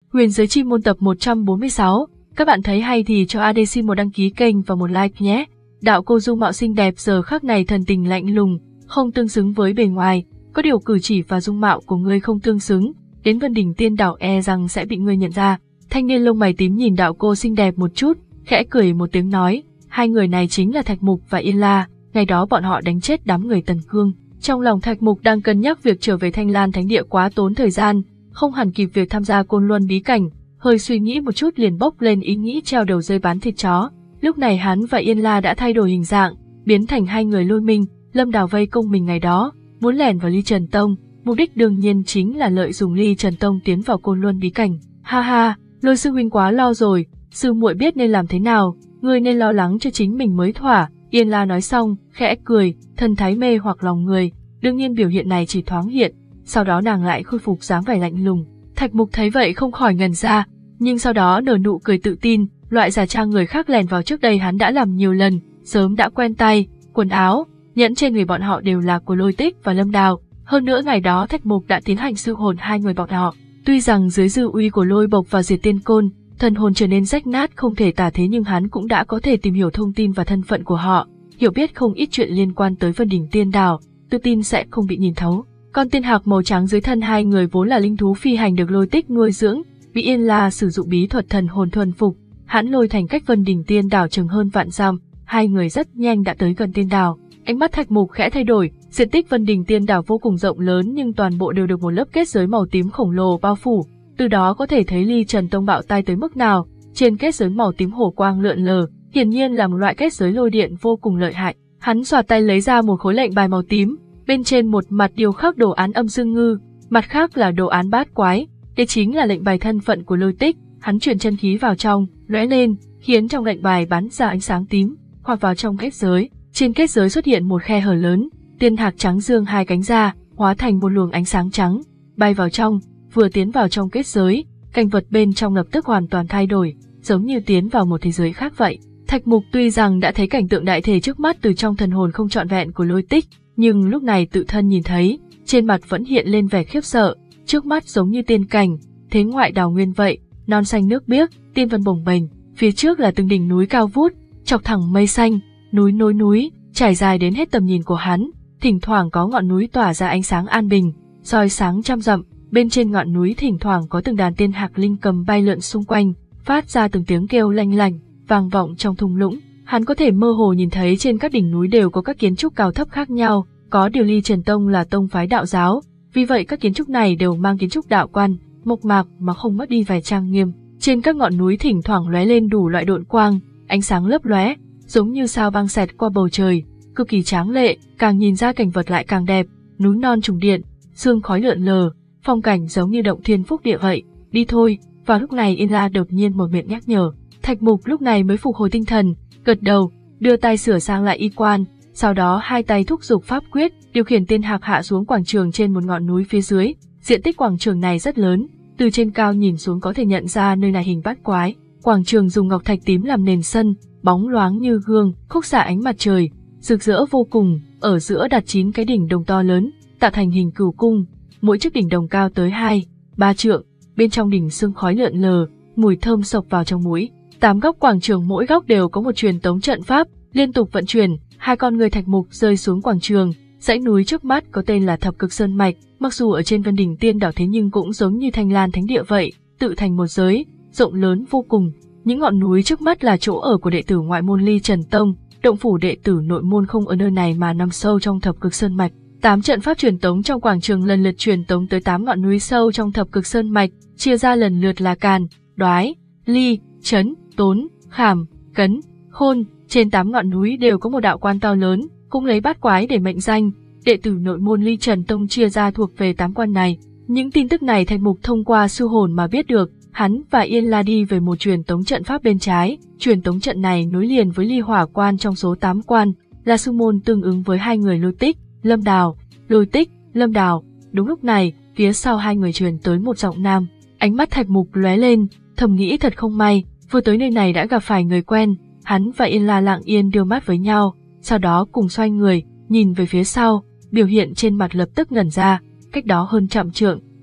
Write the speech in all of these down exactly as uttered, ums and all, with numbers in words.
Huyền giới chi môn tập một trăm bốn mươi sáu. Các bạn thấy hay thì cho a đê xin một đăng ký kênh và một like nhé. Đạo cô dung mạo xinh đẹp giờ khắc này thần tình lạnh lùng, không tương xứng với bề ngoài, có điều cử chỉ và dung mạo của ngươi không tương xứng, đến Vân Đỉnh Tiên Đảo e rằng sẽ bị ngươi nhận ra. Thanh niên lông mày tím nhìn đạo cô xinh đẹp một chút, khẽ cười một tiếng nói, hai người này chính là Thạch Mục và Yên La, ngày đó bọn họ đánh chết đám người Tần Cương. Trong lòng Thạch Mục đang cân nhắc việc trở về Thanh Lan Thánh Địa quá tốn thời gian, không hẳn kịp việc tham gia Côn Luân bí cảnh, hơi suy nghĩ một chút liền bốc lên ý nghĩ treo đầu dây bán thịt chó. Lúc này hắn và Yên La đã thay đổi hình dạng, biến thành hai người Lôi Minh, Lâm Đào vây công mình ngày đó, muốn lẻn vào Ly Trần Tông, mục đích đương nhiên chính là lợi dụng Ly Trần Tông tiến vào Côn Luân bí cảnh. Ha ha, Lôi sư huynh quá lo rồi, sư muội biết nên làm thế nào, ngươi nên lo lắng cho chính mình mới thỏa. Yên La nói xong, khẽ cười, thần thái mê hoặc lòng người, đương nhiên biểu hiện này chỉ thoáng hiện, sau đó nàng lại khôi phục dáng vẻ lạnh lùng. Thạch Mục thấy vậy không khỏi ngẩn ra, nhưng sau đó nở nụ cười tự tin, loại giả trang người khác lèn vào trước đây hắn đã làm nhiều lần, sớm đã quen tay, quần áo, nhẫn trên người bọn họ đều là của Lôi Tích và Lâm Đào, hơn nữa ngày đó Thạch Mục đã tiến hành siêu hồn hai người bọn họ. Tuy rằng dưới dư uy của Lôi Bộc và Diệt Tiên Côn, thần hồn trở nên rách nát không thể tả thế, nhưng hắn cũng đã có thể tìm hiểu thông tin và thân phận của họ, hiểu biết không ít chuyện liên quan tới Vân Đỉnh Tiên Đảo, tự tin sẽ không bị nhìn thấu. Con tiên hạc màu trắng dưới thân hai người vốn là linh thú phi hành được Lôi Tích nuôi dưỡng, bị Yên La sử dụng bí thuật thần hồn thuần phục, hắn lôi thành cách Vân Đỉnh Tiên Đảo chừng hơn vạn dặm, hai người rất nhanh đã tới gần tiên đảo. Ánh mắt Thạch Mục khẽ thay đổi, diện tích Vân Đỉnh Tiên Đảo vô cùng rộng lớn nhưng toàn bộ đều được một lớp kết giới màu tím khổng lồ bao phủ, từ đó có thể thấy Ly Trần Tông bạo tai tới mức nào. Trên kết giới màu tím hổ quang lượn lờ, hiển nhiên là một loại kết giới lôi điện vô cùng lợi hại. Hắn xoạt tay lấy ra một khối lệnh bài màu tím, bên trên một mặt điêu khắc đồ án âm dương ngư, mặt khác là đồ án bát quái, đây chính là lệnh bài thân phận của Lôi Tích. Hắn chuyển chân khí vào trong, lóe lên, khiến trong lệnh bài bắn ra ánh sáng tím, hòa vào trong kết giới. Trên kết giới xuất hiện một khe hở lớn, tiên hạc trắng dương hai cánh ra, hóa thành một luồng ánh sáng trắng, bay vào trong. Vừa tiến vào trong kết giới, cảnh vật bên trong lập tức hoàn toàn thay đổi, giống như tiến vào một thế giới khác vậy. Thạch Mục tuy rằng đã thấy cảnh tượng đại thể trước mắt từ trong thần hồn không trọn vẹn của Lôi Tích, nhưng lúc này tự thân nhìn thấy, trên mặt vẫn hiện lên vẻ khiếp sợ, trước mắt giống như tiên cảnh, thế ngoại đào nguyên vậy, non xanh nước biếc, tiên vân bồng bềnh, phía trước là từng đỉnh núi cao vút, chọc thẳng mây xanh, núi nối núi, trải dài đến hết tầm nhìn của hắn, thỉnh thoảng có ngọn núi tỏa ra ánh sáng an bình, soi sáng trăm dặm, bên trên ngọn núi thỉnh thoảng có từng đàn tiên hạc linh cầm bay lượn xung quanh, phát ra từng tiếng kêu lanh lảnh, vang vọng trong thung lũng. Hắn có thể mơ hồ nhìn thấy trên các đỉnh núi đều có các kiến trúc cao thấp khác nhau, có điều Ly Trần Tông là tông phái đạo giáo, vì vậy các kiến trúc này đều mang kiến trúc đạo quan, mộc mạc mà không mất đi vẻ trang nghiêm. Trên các ngọn núi thỉnh thoảng lóe lên đủ loại độn quang, ánh sáng lấp lóe, giống như sao băng xẹt qua bầu trời, cực kỳ tráng lệ, càng nhìn ra cảnh vật lại càng đẹp, núi non trùng điện, sương khói lượn lờ, phong cảnh giống như động thiên phúc địa vậy. Đi thôi. Vào lúc này Yên La đột nhiên mở miệng nhắc nhở. Thạch Mục lúc này mới phục hồi tinh thần, gật đầu, đưa tay sửa sang lại y quan, sau đó hai tay thúc giục pháp quyết, điều khiển tiên hạc hạ xuống quảng trường trên một ngọn núi phía dưới. Diện tích quảng trường này rất lớn, từ trên cao nhìn xuống có thể nhận ra nơi này hình bát quái. Quảng trường dùng ngọc thạch tím làm nền sân, bóng loáng như gương, khúc xạ ánh mặt trời, rực rỡ vô cùng. Ở giữa đặt chín cái đỉnh đồng to lớn, tạo thành hình cửu cung, mỗi chiếc đỉnh đồng cao tới hai, ba trượng. Bên trong đỉnh sương khói lượn lờ, mùi thơm sộc vào trong mũi. Tám góc quảng trường mỗi góc đều có một truyền tống trận pháp, liên tục vận chuyển. Hai con người Thạch Mục rơi xuống quảng trường. Dãy núi trước mắt có tên là Thập Cực Sơn Mạch, mặc dù ở trên Vân Đỉnh Tiên Đảo thế nhưng cũng giống như Thanh Lan Thánh Địa vậy, tự thành một giới, rộng lớn vô cùng. Những ngọn núi trước mắt là chỗ ở của đệ tử ngoại môn Ly Trần Tông, động phủ đệ tử nội môn không ở nơi này mà nằm sâu trong Thập Cực Sơn Mạch. Tám trận pháp truyền tống trong quảng trường lần lượt truyền tống tới tám ngọn núi sâu trong Thập Cực Sơn Mạch, chia ra lần lượt là Càn, Đoái, Ly, Trấn, Tốn, Khảm, Cấn, Khôn. Trên tám ngọn núi đều có một đạo quan to lớn, cũng lấy bát quái để mệnh danh. Đệ tử nội môn Ly Trần Tông chia ra thuộc về tám quan này. Những tin tức này Thạch Mục thông qua sư hồn mà biết được. Hắn và Yên La đi về một truyền tống trận pháp bên trái. Truyền tống trận này nối liền với Ly Hỏa quan trong số tám quan, là sư môn tương ứng với hai người Lôi Tích, Lâm Đào. Lôi Tích, Lâm Đào. Đúng lúc này, phía sau hai người truyền tới một giọng nam. Ánh mắt Thạch Mục lóe lên, thầm nghĩ thật không may, vừa tới nơi này đã gặp phải người quen. Hắn và Yên La lặng yên đưa mắt với nhau, sau đó cùng xoay người, nhìn về phía sau, biểu hiện trên mặt lập tức ngẩn ra. Cách đó hơn trăm trượng,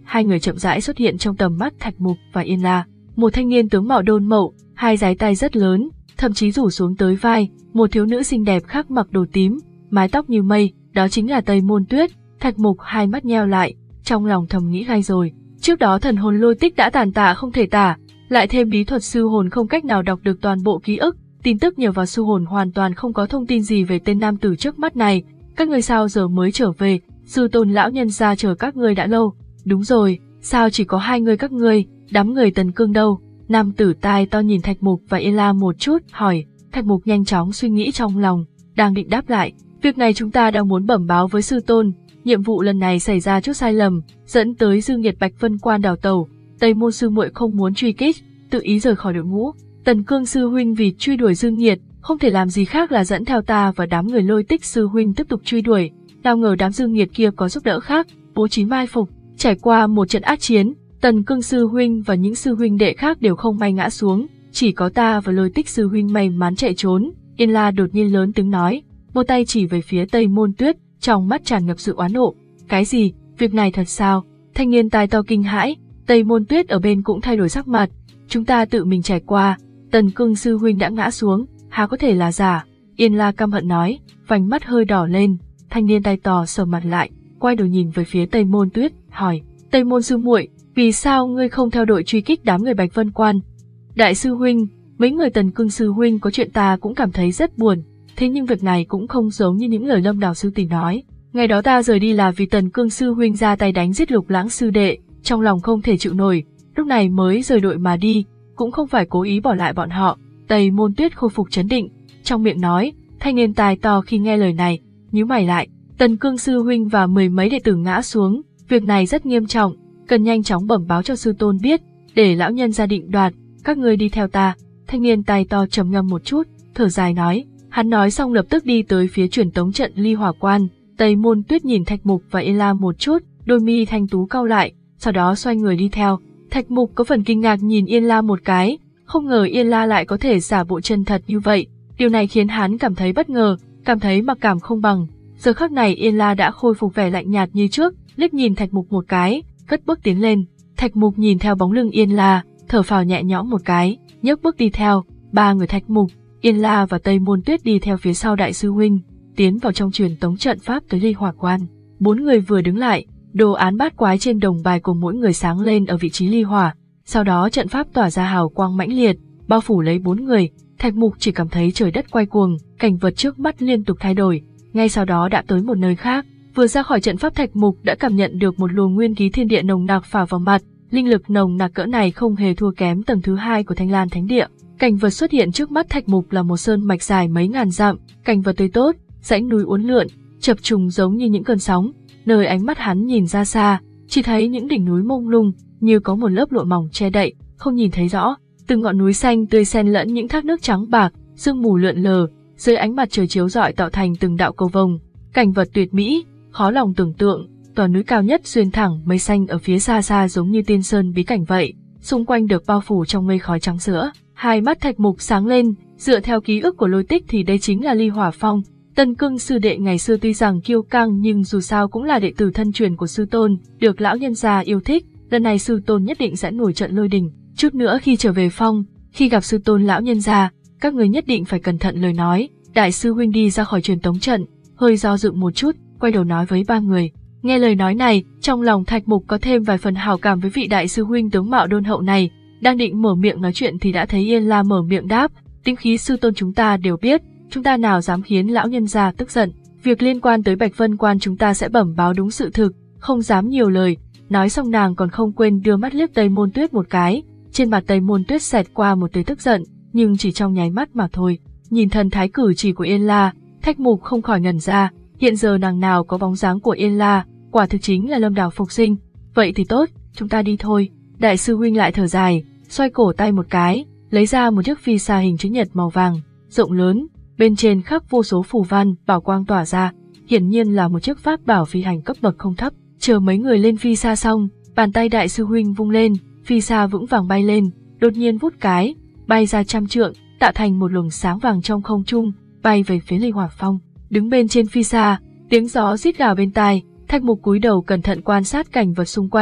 hai người chậm rãi xuất hiện trong tầm mắt Thạch Mục và Yên La. Một thanh niên tướng mạo đôn mậu, hai dái tay rất lớn, thậm chí rủ xuống tới vai, một thiếu nữ xinh đẹp khác mặc đồ tím, mái tóc như mây, đó chính là Tây Môn Tuyết. Thạch Mục hai mắt nheo lại, trong lòng thầm nghĩ gai rồi. Trước đó thần hồn lôi tích đã tàn tạ không thể tả, lại thêm bí thuật sư hồn không cách nào đọc được toàn bộ ký ức, tin tức nhờ vào sư hồn hoàn toàn không có thông tin gì về tên nam tử trước mắt này. Các ngươi sao giờ mới trở về? Sư tôn lão nhân gia chờ các ngươi đã lâu. Đúng rồi, sao chỉ có hai người các ngươi, đám người Tần Cương đâu? Nam tử tai to nhìn Thạch Mục và Yên La một chút, hỏi. Thạch Mục nhanh chóng suy nghĩ trong lòng, đang định đáp lại. Việc này chúng ta đang muốn bẩm báo với sư tôn. Nhiệm vụ lần này xảy ra chút sai lầm, dẫn tới dư nghiệt Bạch Vân Quan đào tẩu. Tây Môn sư muội không muốn truy kích, tự ý rời khỏi đội ngũ. Tần Cương sư huynh vì truy đuổi dư nghiệt, không thể làm gì khác là dẫn theo ta và đám người Lôi Tích sư huynh tiếp tục truy đuổi. Nào ngờ đám dư nghiệt kia có giúp đỡ khác, bố trí mai phục. Trải qua một trận ác chiến, Tần Cương sư huynh và những sư huynh đệ khác đều không may ngã xuống, chỉ có ta và Lôi Tích sư huynh may mắn chạy trốn. Yên La đột nhiên lớn tiếng nói, một tay chỉ về phía Tây Môn Tuyết, trong mắt tràn ngập sự oán nộ. Cái gì? Việc này thật sao? Thanh niên tai to kinh hãi. Tây Môn Tuyết ở bên cũng thay đổi sắc mặt. Chúng ta tự mình trải qua, Tần Cương sư huynh đã ngã xuống, há có thể là giả? Yên La căm hận nói, vành mắt hơi đỏ lên. Thanh niên tai to sờ mặt lại, quay đầu nhìn về phía Tây Môn Tuyết, hỏi, Tây Môn sư muội, vì sao ngươi không theo đội truy kích đám người Bạch Vân Quan? Đại sư huynh, mấy người Tần Cương sư huynh có chuyện ta cũng cảm thấy rất buồn, thế nhưng việc này cũng không giống như những lời Lâm Đào sư tỷ nói. Ngày đó ta rời đi là vì Tần Cương sư huynh ra tay đánh giết Lục Lãng sư đệ, trong lòng không thể chịu nổi, lúc này mới rời đội mà đi, cũng không phải cố ý bỏ lại bọn họ. Tây Môn Tuyết khôi phục trấn định, trong miệng nói. Thanh niên tai to khi nghe lời này, nhíu mày lại. Tần Cương sư huynh và mười mấy đệ tử ngã xuống, việc này rất nghiêm trọng, cần nhanh chóng bẩm báo cho sư tôn biết, để lão nhân ra định đoạt. Các ngươi đi theo ta. Thanh niên tai to trầm ngâm một chút, thở dài nói. Hắn nói xong lập tức đi tới phía truyền tống trận Ly Hỏa Quan. Tây Môn Tuyết nhìn Thạch Mục và Yên La một chút, đôi mi thanh tú cau lại, sau đó xoay người đi theo. Thạch Mục có phần kinh ngạc nhìn Yên La một cái, không ngờ Yên La lại có thể giả bộ chân thật như vậy. Điều này khiến hắn cảm thấy bất ngờ, cảm thấy mặc cảm không bằng. Giờ khắc này Yên La đã khôi phục vẻ lạnh nhạt như trước, liếc nhìn Thạch Mục một cái, cất bước tiến lên. Thạch Mục nhìn theo bóng lưng Yên La, thở phào nhẹ nhõm một cái, nhấc bước đi theo. Ba người Thạch Mục, Yên La và Tây Môn Tuyết đi theo phía sau đại sư huynh, tiến vào trong truyền tống trận pháp tới Ly Hỏa Quan. Bốn người vừa đứng lại, đồ án bát quái trên đồng bài của mỗi người sáng lên ở vị trí ly hỏa, sau đó trận pháp tỏa ra hào quang mãnh liệt, bao phủ lấy bốn người. Thạch Mục chỉ cảm thấy trời đất quay cuồng, cảnh vật trước mắt liên tục thay đổi, ngay sau đó đã tới một nơi khác. Vừa ra khỏi trận pháp, Thạch Mục đã cảm nhận được một luồng nguyên khí thiên địa nồng nặc phả vào mặt, linh lực nồng nặc cỡ này không hề thua kém tầng thứ hai của Thanh Lan Thánh Địa. Cảnh vật xuất hiện trước mắt Thạch Mục là một sơn mạch dài mấy ngàn dặm, cảnh vật tươi tốt, dãy núi uốn lượn, chập trùng giống như những cơn sóng. Nơi ánh mắt hắn nhìn ra xa, chỉ thấy những đỉnh núi mông lung, như có một lớp lụa mỏng che đậy, không nhìn thấy rõ. Từng ngọn núi xanh tươi xen lẫn những thác nước trắng bạc, sương mù lượn lờ, dưới ánh mặt trời chiếu rọi tạo thành từng đạo cầu vồng. Cảnh vật tuyệt mỹ, khó lòng tưởng tượng. Tòa núi cao nhất xuyên thẳng mây xanh ở phía xa xa giống như tiên sơn bí cảnh vậy, xung quanh được bao phủ trong mây khói trắng sữa. Hai mắt Thạch Mục sáng lên, dựa theo ký ức của Lôi Tích thì đây chính là Ly Hỏa Phong. Tần Cương sư đệ ngày xưa tuy rằng kiêu căng nhưng dù sao cũng là đệ tử thân truyền của sư tôn, được lão nhân gia yêu thích, lần này sư tôn nhất định sẽ nổi trận lôi đình. Chút nữa khi trở về phong, khi gặp sư tôn lão nhân gia, các người nhất định phải cẩn thận lời nói. Đại sư huynh đi ra khỏi truyền tống trận, hơi do dự một chút, quay đầu nói với ba người. Nghe lời nói này, trong lòng Thạch Mục có thêm vài phần hảo cảm với vị đại sư huynh tướng mạo đôn hậu này. Đang định mở miệng nói chuyện thì đã thấy Yên La mở miệng đáp, tính khí sư tôn chúng ta đều biết, chúng ta nào dám khiến lão nhân gia tức giận. Việc liên quan tới Bạch Vân Quan chúng ta sẽ bẩm báo đúng sự thực, không dám nhiều lời. Nói xong nàng còn không quên đưa mắt liếc Tây Môn Tuyết một cái, trên mặt Tây Môn Tuyết xẹt qua một tia tức giận, nhưng chỉ trong nháy mắt mà thôi. Nhìn thần thái cử chỉ của Yên La, Thạch Mục không khỏi ngẩn ra, hiện giờ nàng nào có bóng dáng của Yên La, quả thực chính là Lâm Đào phục sinh. Vậy thì tốt, chúng ta đi thôi. Đại sư huynh lại thở dài, xoay cổ tay một cái, lấy ra một chiếc phi xa hình chữ nhật màu vàng, rộng lớn, bên trên khắc vô số phù văn, bảo quang tỏa ra, hiển nhiên là một chiếc pháp bảo phi hành cấp bậc không thấp. Chờ mấy người lên phi xa xong, bàn tay đại sư huynh vung lên, phi xa vững vàng bay lên, đột nhiên vút cái, bay ra trăm trượng, tạo thành một luồng sáng vàng trong không trung, bay về phía Ly Hỏa Phong. Đứng bên trên phi xa, tiếng gió rít gào bên tai, Thạch Mục cúi đầu cẩn thận quan sát cảnh vật xung quanh,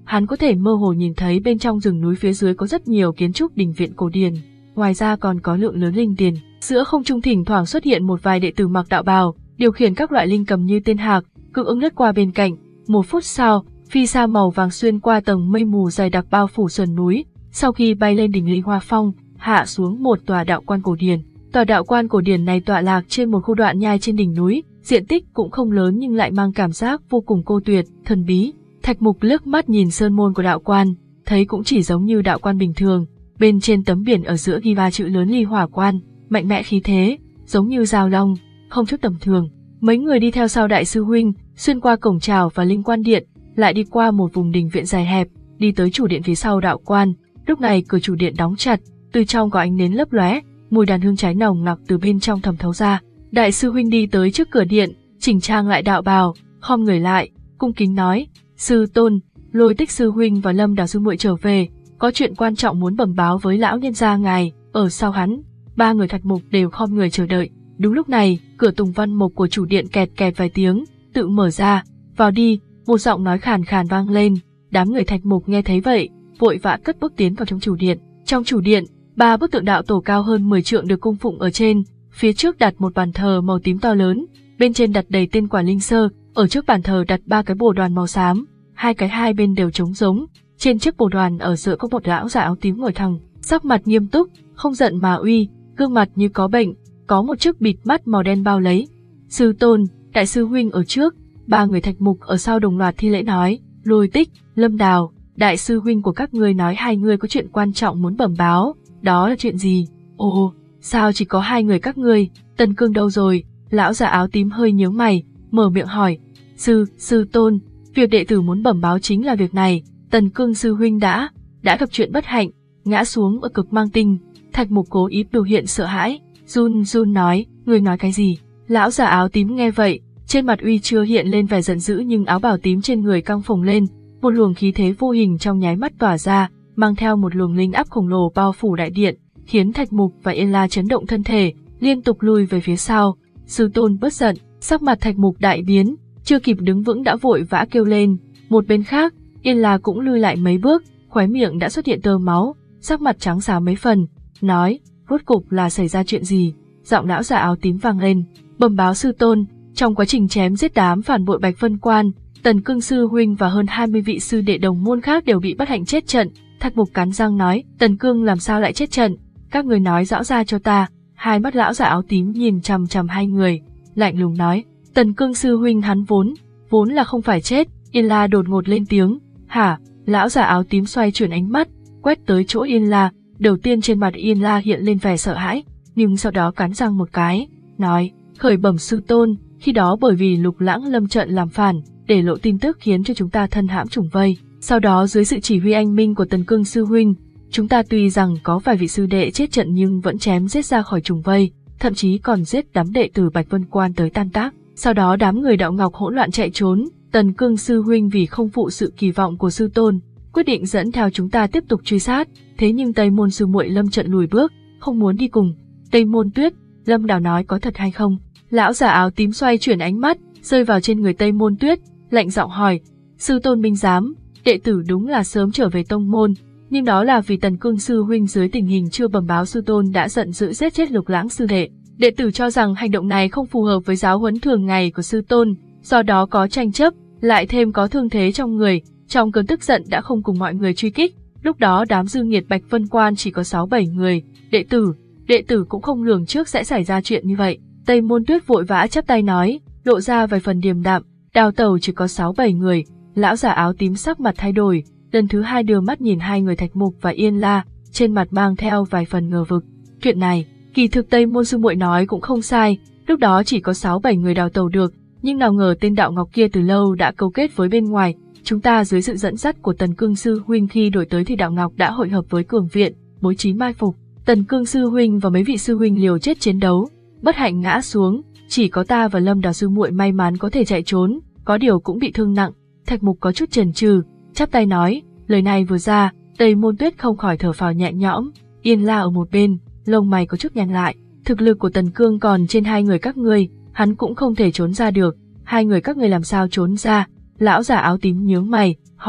hắn có thể mơ hồ nhìn thấy bên trong rừng núi phía dưới có rất nhiều kiến trúc đình viện cổ điển, ngoài ra còn có lượng lớn linh điền. Giữa không trung thỉnh thoảng xuất hiện một vài đệ tử mặc đạo bào, điều khiển các loại linh cầm như tên hạc, cực ứng lướt qua bên cạnh. Một phút sau, phi sa màu vàng xuyên qua tầng mây mù dày đặc bao phủ sườn núi, sau khi bay lên đỉnh Linh Hoa Phong, hạ xuống một tòa đạo quan cổ điển. Tòa đạo quan cổ điển này tọa lạc trên một khu đoạn nhai trên đỉnh núi, diện tích cũng không lớn nhưng lại mang cảm giác vô cùng cô tuyệt, thần bí. Thạch Mục liếc mắt nhìn sơn môn của đạo quan, thấy cũng chỉ giống như đạo quan bình thường. Bên trên tấm biển ở giữa ghi ba chữ lớn Ly Hỏa Quan, mạnh mẽ khí thế, giống như giao long, không chút tầm thường. Mấy người đi theo sau đại sư huynh, xuyên qua cổng chào và linh quan điện, lại đi qua một vùng đình viện dài hẹp, đi tới chủ điện phía sau đạo quan. Lúc này cửa chủ điện đóng chặt, từ trong có ánh nến lấp lóe, mùi đàn hương cháy nồng nặc từ bên trong thẩm thấu ra. Đại sư huynh đi tới trước cửa điện, chỉnh trang lại đạo bào, khom người lại, cung kính nói: "Sư tôn, Lôi Tích sư huynh và Lâm Đào sư muội trở về, có chuyện quan trọng muốn bẩm báo với lão nhân gia ngài." Ở sau hắn, ba người Thạch Mục đều khom người chờ đợi. Đúng lúc này, cửa tùng văn mộc của chủ điện kẹt kẹt vài tiếng, tự mở ra. "Vào đi." Một giọng nói khàn khàn vang lên. Đám người Thạch Mục nghe thấy vậy, vội vã cất bước tiến vào trong chủ điện. Trong chủ điện, ba bức tượng đạo tổ cao hơn mười trượng được cung phụng ở trên, phía trước đặt một bàn thờ màu tím to lớn, bên trên đặt đầy tên quả linh sơ, ở trước bàn thờ đặt ba cái bồ đoàn màu xám, hai cái hai bên đều trống rỗng. Trên chiếc bồ đoàn ở giữa có một lão già áo tím ngồi thẳng, sắc mặt nghiêm túc, không giận mà uy, gương mặt như có bệnh, có một chiếc bịt mắt màu đen bao lấy. "Sư tôn, đại sư huynh ở trước." Ba người Thạch Mục ở sau đồng loạt thi lễ nói: "Lôi Tích, Lâm Đào, đại sư huynh của các ngươi nói hai người có chuyện quan trọng muốn bẩm báo, đó là chuyện gì?" "Ồ, sao chỉ có hai người các ngươi, Tần Cương đâu rồi?" Lão già áo tím hơi nhướng mày, mở miệng hỏi: "Sư, sư tôn, việc đệ tử muốn bẩm báo chính là việc này, Tần Cương sư huynh đã, đã gặp chuyện bất hạnh, ngã xuống ở cực mang tinh." Thạch Mục cố ý biểu hiện sợ hãi, run run nói: "Ngươi nói cái gì?" Lão già áo tím nghe vậy, trên mặt uy chưa hiện lên vẻ giận dữ nhưng áo bào tím trên người căng phồng lên, một luồng khí thế vô hình trong nháy mắt tỏa ra, mang theo một luồng linh áp khổng lồ bao phủ đại điện, khiến Thạch Mục và Yên La chấn động thân thể, liên tục lùi về phía sau. "Sư tôn bất giận." Sắc mặt Thạch Mục đại biến, chưa kịp đứng vững đã vội vã kêu lên. Một bên khác, Yên La cũng lùi lại mấy bước, khóe miệng đã xuất hiện tơ máu, sắc mặt trắng xám mấy phần, nói: "Rốt cục là xảy ra chuyện gì?" Giọng lão già áo tím vang lên: "Bẩm báo sư tôn, trong quá trình chém giết đám phản bội Bạch Vân Quan, Tần Cương sư huynh và hơn hai mươi vị sư đệ đồng môn khác đều bị bất hạnh chết trận." Thạch Mục cắn răng nói: "Tần Cương làm sao lại chết trận? Các người nói rõ ra cho ta." Hai mắt lão già áo tím nhìn chằm chằm hai người, lạnh lùng nói: "Tần Cương sư huynh hắn vốn, vốn là không phải chết." Yên La đột ngột lên tiếng: "Hả?" Lão già áo tím xoay chuyển ánh mắt, quét tới chỗ Yên La, đầu tiên trên mặt Yên La hiện lên vẻ sợ hãi, nhưng sau đó cắn răng một cái, nói: "Khởi bẩm sư tôn, khi đó bởi vì Lục Lãng lâm trận làm phản, để lộ tin tức khiến cho chúng ta thân hãm trùng vây. Sau đó dưới sự chỉ huy anh minh của Tần Cương sư huynh, chúng ta tuy rằng có vài vị sư đệ chết trận nhưng vẫn chém giết ra khỏi trùng vây, thậm chí còn giết đám đệ tử Bạch Vân Quan tới tan tác. Sau đó đám người Đạo Ngọc hỗn loạn chạy trốn, Tần Cương sư huynh vì không phụ sự kỳ vọng của sư tôn, quyết định dẫn theo chúng ta tiếp tục truy sát, thế nhưng Tây Môn sư muội lâm trận lùi bước, không muốn đi cùng." "Tây Môn Tuyết," Lâm Đào nói có thật hay không? Lão già áo tím xoay chuyển ánh mắt, rơi vào trên người Tây Môn Tuyết, lạnh giọng hỏi: "Sư tôn minh giám, đệ tử đúng là sớm trở về tông môn, nhưng đó là vì Tần Cương sư huynh dưới tình hình chưa bẩm báo sư tôn đã giận dữ giết chết Lục Lãng sư đệ. Đệ tử cho rằng hành động này không phù hợp với giáo huấn thường ngày của sư tôn, do đó có tranh chấp, lại thêm có thương thế trong người, trong cơn tức giận đã không cùng mọi người truy kích. Lúc đó đám dư nghiệt Bạch Vân Quan chỉ có sáu bảy người, đệ tử, đệ tử cũng không lường trước sẽ xảy ra chuyện như vậy." Tây Môn Tuyết vội vã chắp tay nói, lộ ra vài phần điềm đạm: "Đào tẩu chỉ có sáu bảy người." Lão già áo tím sắc mặt thay đổi, lần thứ hai đưa mắt nhìn hai người Thạch Mục và Yên La, trên mặt mang theo vài phần ngờ vực. Chuyện này, kỳ thực Tây Môn sư muội nói cũng không sai, lúc đó chỉ có sáu bảy người đào tẩu được, nhưng nào ngờ tên Đạo Ngọc kia từ lâu đã cấu kết với bên ngoài. Chúng ta dưới sự dẫn dắt của Tần Cương sư huynh khi đổi tới thì Đạo Ngọc đã hội hợp với cường viện, bố trí mai phục. Tần Cương sư huynh và mấy vị sư huynh liều chết chiến đấu, bất hạnh ngã xuống, chỉ có ta và Lâm Đào sư muội may mắn có thể chạy trốn, có điều cũng bị thương nặng." Thạch Mục có chút chần chừ, chắp tay nói, lời này vừa ra, Tây Môn Tuyết không khỏi thở phào nhẹ nhõm. Yên La ở một bên, lông mày có chút nhăn lại, thực lực của Tần Cương còn trên hai người các ngươi, hắn cũng không thể trốn ra được, hai người các ngươi làm sao trốn ra? Lão già áo tím nhướng mày, hỏi,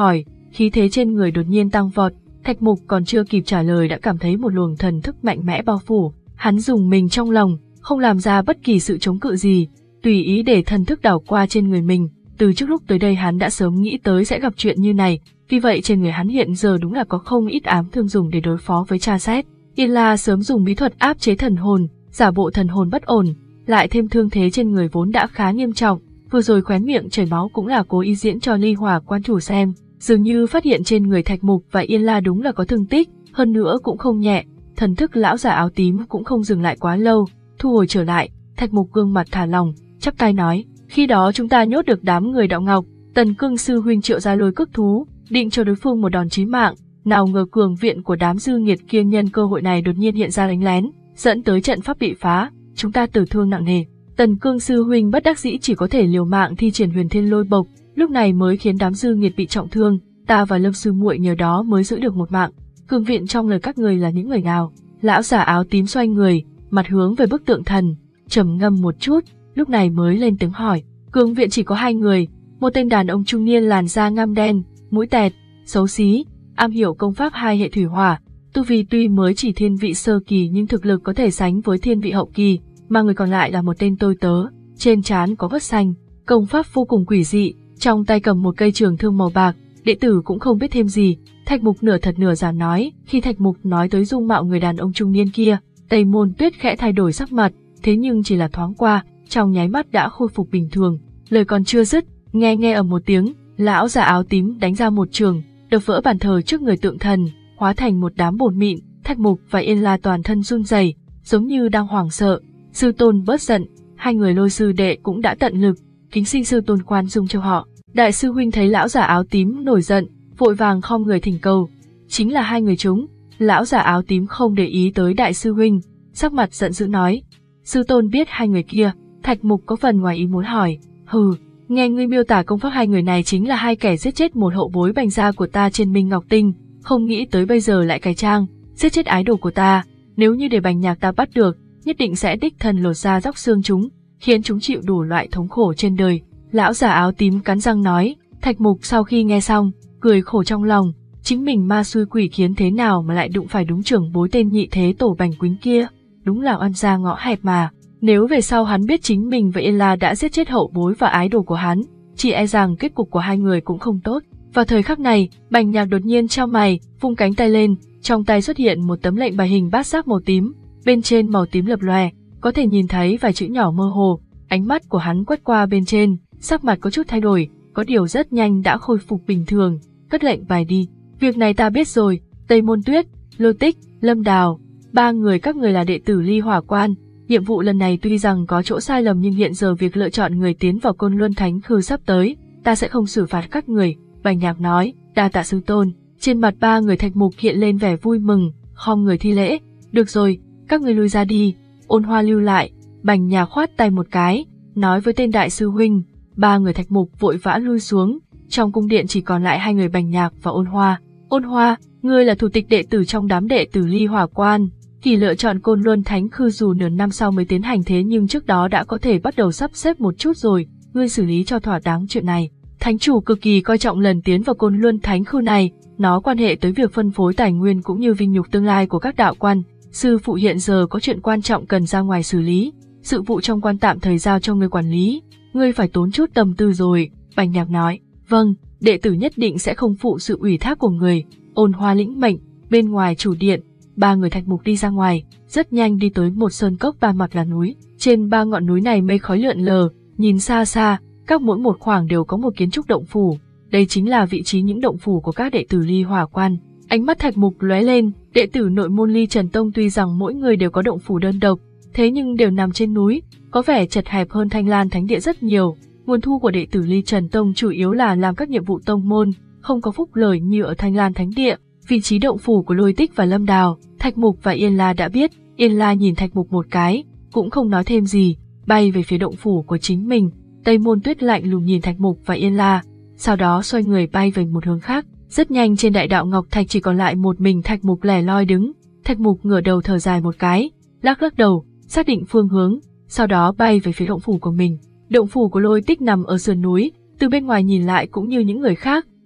khí thế trên người đột nhiên tăng vọt. Thạch Mục còn chưa kịp trả lời đã cảm thấy một luồng thần thức mạnh mẽ bao phủ. Hắn dùng mình trong lòng, không làm ra bất kỳ sự chống cự gì, tùy ý để thần thức đảo qua trên người mình. Từ trước lúc tới đây hắn đã sớm nghĩ tới sẽ gặp chuyện như này, vì vậy trên người hắn hiện giờ đúng là có không ít ám thương dùng để đối phó với Tra Xét. Yên La sớm dùng bí thuật áp chế thần hồn, giả bộ thần hồn bất ổn, lại thêm thương thế trên người vốn đã khá nghiêm trọng, vừa rồi khóe miệng chảy máu cũng là cố ý diễn cho Ly Hỏa quan chủ xem. Dường như phát hiện trên người Thạch Mục và Yên La đúng là có thương tích, hơn nữa cũng không nhẹ. Thần thức lão giả áo tím cũng không dừng lại quá lâu, thu hồi trở lại. Thạch Mục gương mặt thả lỏng, chắp tay nói: khi đó chúng ta nhốt được đám người Đạo Ngọc, Tần Cương sư huynh triệu ra lôi cước thú, định cho đối phương một đòn chí mạng. Nào ngờ cường viện của đám dư nghiệt kia nhân cơ hội này đột nhiên hiện ra đánh lén, dẫn tới trận pháp bị phá, chúng ta tử thương nặng nề. Tần Cương sư huynh bất đắc dĩ chỉ có thể liều mạng thi triển Huyền Thiên Lôi Bộc, lúc này mới khiến đám dư nghiệt bị trọng thương, ta và Lâm sư muội nhờ đó mới giữ được một mạng. Cường viện trong lời các người là những người nào? Lão giả áo tím xoay người, mặt hướng về bức tượng thần, trầm ngâm một chút, lúc này mới lên tiếng hỏi. Cường viện chỉ có hai người, một tên đàn ông trung niên làn da ngăm đen, mũi tẹt, xấu xí, am hiểu công pháp hai hệ thủy hỏa, tu vi tuy mới chỉ thiên vị sơ kỳ nhưng thực lực có thể sánh với thiên vị hậu kỳ, mà người còn lại là một tên tôi tớ, trên trán có vết xanh, công pháp vô cùng quỷ dị, trong tay cầm một cây trường thương màu bạc. Đệ tử cũng không biết thêm gì. Thạch Mục nửa thật nửa giả nói. Khi Thạch Mục nói tới dung mạo người đàn ông trung niên kia, Tây Môn Tuyết khẽ thay đổi sắc mặt, thế nhưng chỉ là thoáng qua, trong nháy mắt đã khôi phục bình thường. Lời còn chưa dứt, nghe nghe ầm một tiếng, lão già áo tím đánh ra một trường, đập vỡ bàn thờ trước người tượng thần, hóa thành một đám bột mịn. Thạch Mục và Yên La toàn thân run rẩy, giống như đang hoảng sợ. Sư tôn bớt giận, hai người Lôi sư đệ cũng đã tận lực, kính xin sư tôn khoan dung cho họ. Đại sư huynh thấy lão giả áo tím nổi giận, vội vàng khom người thỉnh cầu. Chính là hai người chúng. Lão giả áo tím không để ý tới đại sư huynh, sắc mặt giận dữ nói: sư tôn biết hai người kia. Thạch Mục có phần ngoài ý muốn hỏi: hừ, nghe ngươi miêu tả công pháp hai người này chính là hai kẻ giết chết một hậu bối Bành gia của ta trên Minh Ngọc Tinh, không nghĩ tới bây giờ lại cải trang giết chết ái đồ của ta. Nếu như để Bành Nhạc ta bắt được, nhất định sẽ đích thân lột da róc xương chúng, khiến chúng chịu đủ loại thống khổ trên đời. Lão giả áo tím cắn răng nói. Thạch Mục sau khi nghe xong, cười khổ trong lòng, chính mình ma xui quỷ khiến thế nào mà lại đụng phải đúng trưởng bối tên nhị thế tổ Bành Quýnh kia, đúng là oan gia ngõ hẹp mà. Nếu về sau hắn biết chính mình và Yên La đã giết chết hậu bối và ái đồ của hắn, chỉ e rằng kết cục của hai người cũng không tốt. Vào thời khắc này, Bành Nhạc đột nhiên chau mày, vung cánh tay lên, trong tay xuất hiện một tấm lệnh bài hình bát giác màu tím, bên trên màu tím lập lòe, có thể nhìn thấy vài chữ nhỏ mơ hồ. Ánh mắt của hắn quét qua bên trên, sắc mặt có chút thay đổi, có điều rất nhanh đã khôi phục bình thường, cất lệnh bài đi. Việc này ta biết rồi. Tây Môn Tuyết, Lôi Tích, Lâm Đào, ba người các người là đệ tử Ly Hỏa Quan. Nhiệm vụ lần này tuy rằng có chỗ sai lầm nhưng hiện giờ việc lựa chọn người tiến vào Côn Luân Thánh Khư sắp tới, ta sẽ không xử phạt các người. Bành Nhạc nói. Đa tạ sư tôn. Trên mặt ba người Thạch Mục hiện lên vẻ vui mừng, khom người thi lễ. Được rồi, các người lui ra đi. Ôn Hoa lưu lại. Bành Nhạc khoát tay một cái, nói với tên đại sư huynh. Ba người Thạch Mục vội vã lui xuống, trong cung điện chỉ còn lại hai người Bành Nhạc và Ôn Hoa. Ôn Hoa, ngươi là thủ tịch đệ tử trong đám đệ tử Ly Hỏa Quan. Kỳ lựa chọn Côn Luân Thánh Khư dù nửa năm sau mới tiến hành thế nhưng trước đó đã có thể bắt đầu sắp xếp một chút rồi, ngươi xử lý cho thỏa đáng chuyện này. Thánh chủ cực kỳ coi trọng lần tiến vào Côn Luân Thánh Khư này, nó quan hệ tới việc phân phối tài nguyên cũng như vinh nhục tương lai của các đạo quan. Sư phụ hiện giờ có chuyện quan trọng cần ra ngoài xử lý, sự vụ trong quan tạm thời giao cho ngươi quản lý. Ngươi phải tốn chút tâm tư rồi. Bành Nhạc nói. Vâng, đệ tử nhất định sẽ không phụ sự ủy thác của người. Ôn Hoa lĩnh mệnh. Bên ngoài chủ điện, ba người Thạch Mục đi ra ngoài, rất nhanh đi tới một sơn cốc ba mặt là núi. Trên ba ngọn núi này mây khói lượn lờ, nhìn xa xa, các mỗi một khoảng đều có một kiến trúc động phủ. Đây chính là vị trí những động phủ của các đệ tử Ly Hỏa Quan. Ánh mắt Thạch Mục lóe lên, đệ tử nội môn Ly Trần Tông tuy rằng mỗi người đều có động phủ đơn độc, thế nhưng đều nằm trên núi, có vẻ chật hẹp hơn Thanh Lan Thánh Địa rất nhiều. Nguồn thu của đệ tử Ly Trần Tông chủ yếu là làm các nhiệm vụ tông môn, không có phúc lợi như ở Thanh Lan Thánh Địa. Vị trí động phủ của Lôi Tích và Lâm Đào, Thạch Mục và Yên La đã biết. Yên La nhìn Thạch Mục một cái, cũng không nói thêm gì, bay về phía động phủ của chính mình. Tây Môn Tuyết lạnh lùng nhìn Thạch Mục và Yên La, sau đó xoay người bay về một hướng khác. Rất nhanh trên đại đạo Ngọc Thạch chỉ còn lại một mình Thạch Mục lẻ loi đứng. Thạch Mục ngửa đầu thở dài một cái, lắc lắc đầu, xác định phương hướng, sau đó bay về phía động phủ của mình. Động phủ của Lôi Tích nằm ở sườn núi, từ bên ngoài nhìn lại cũng như những người khác,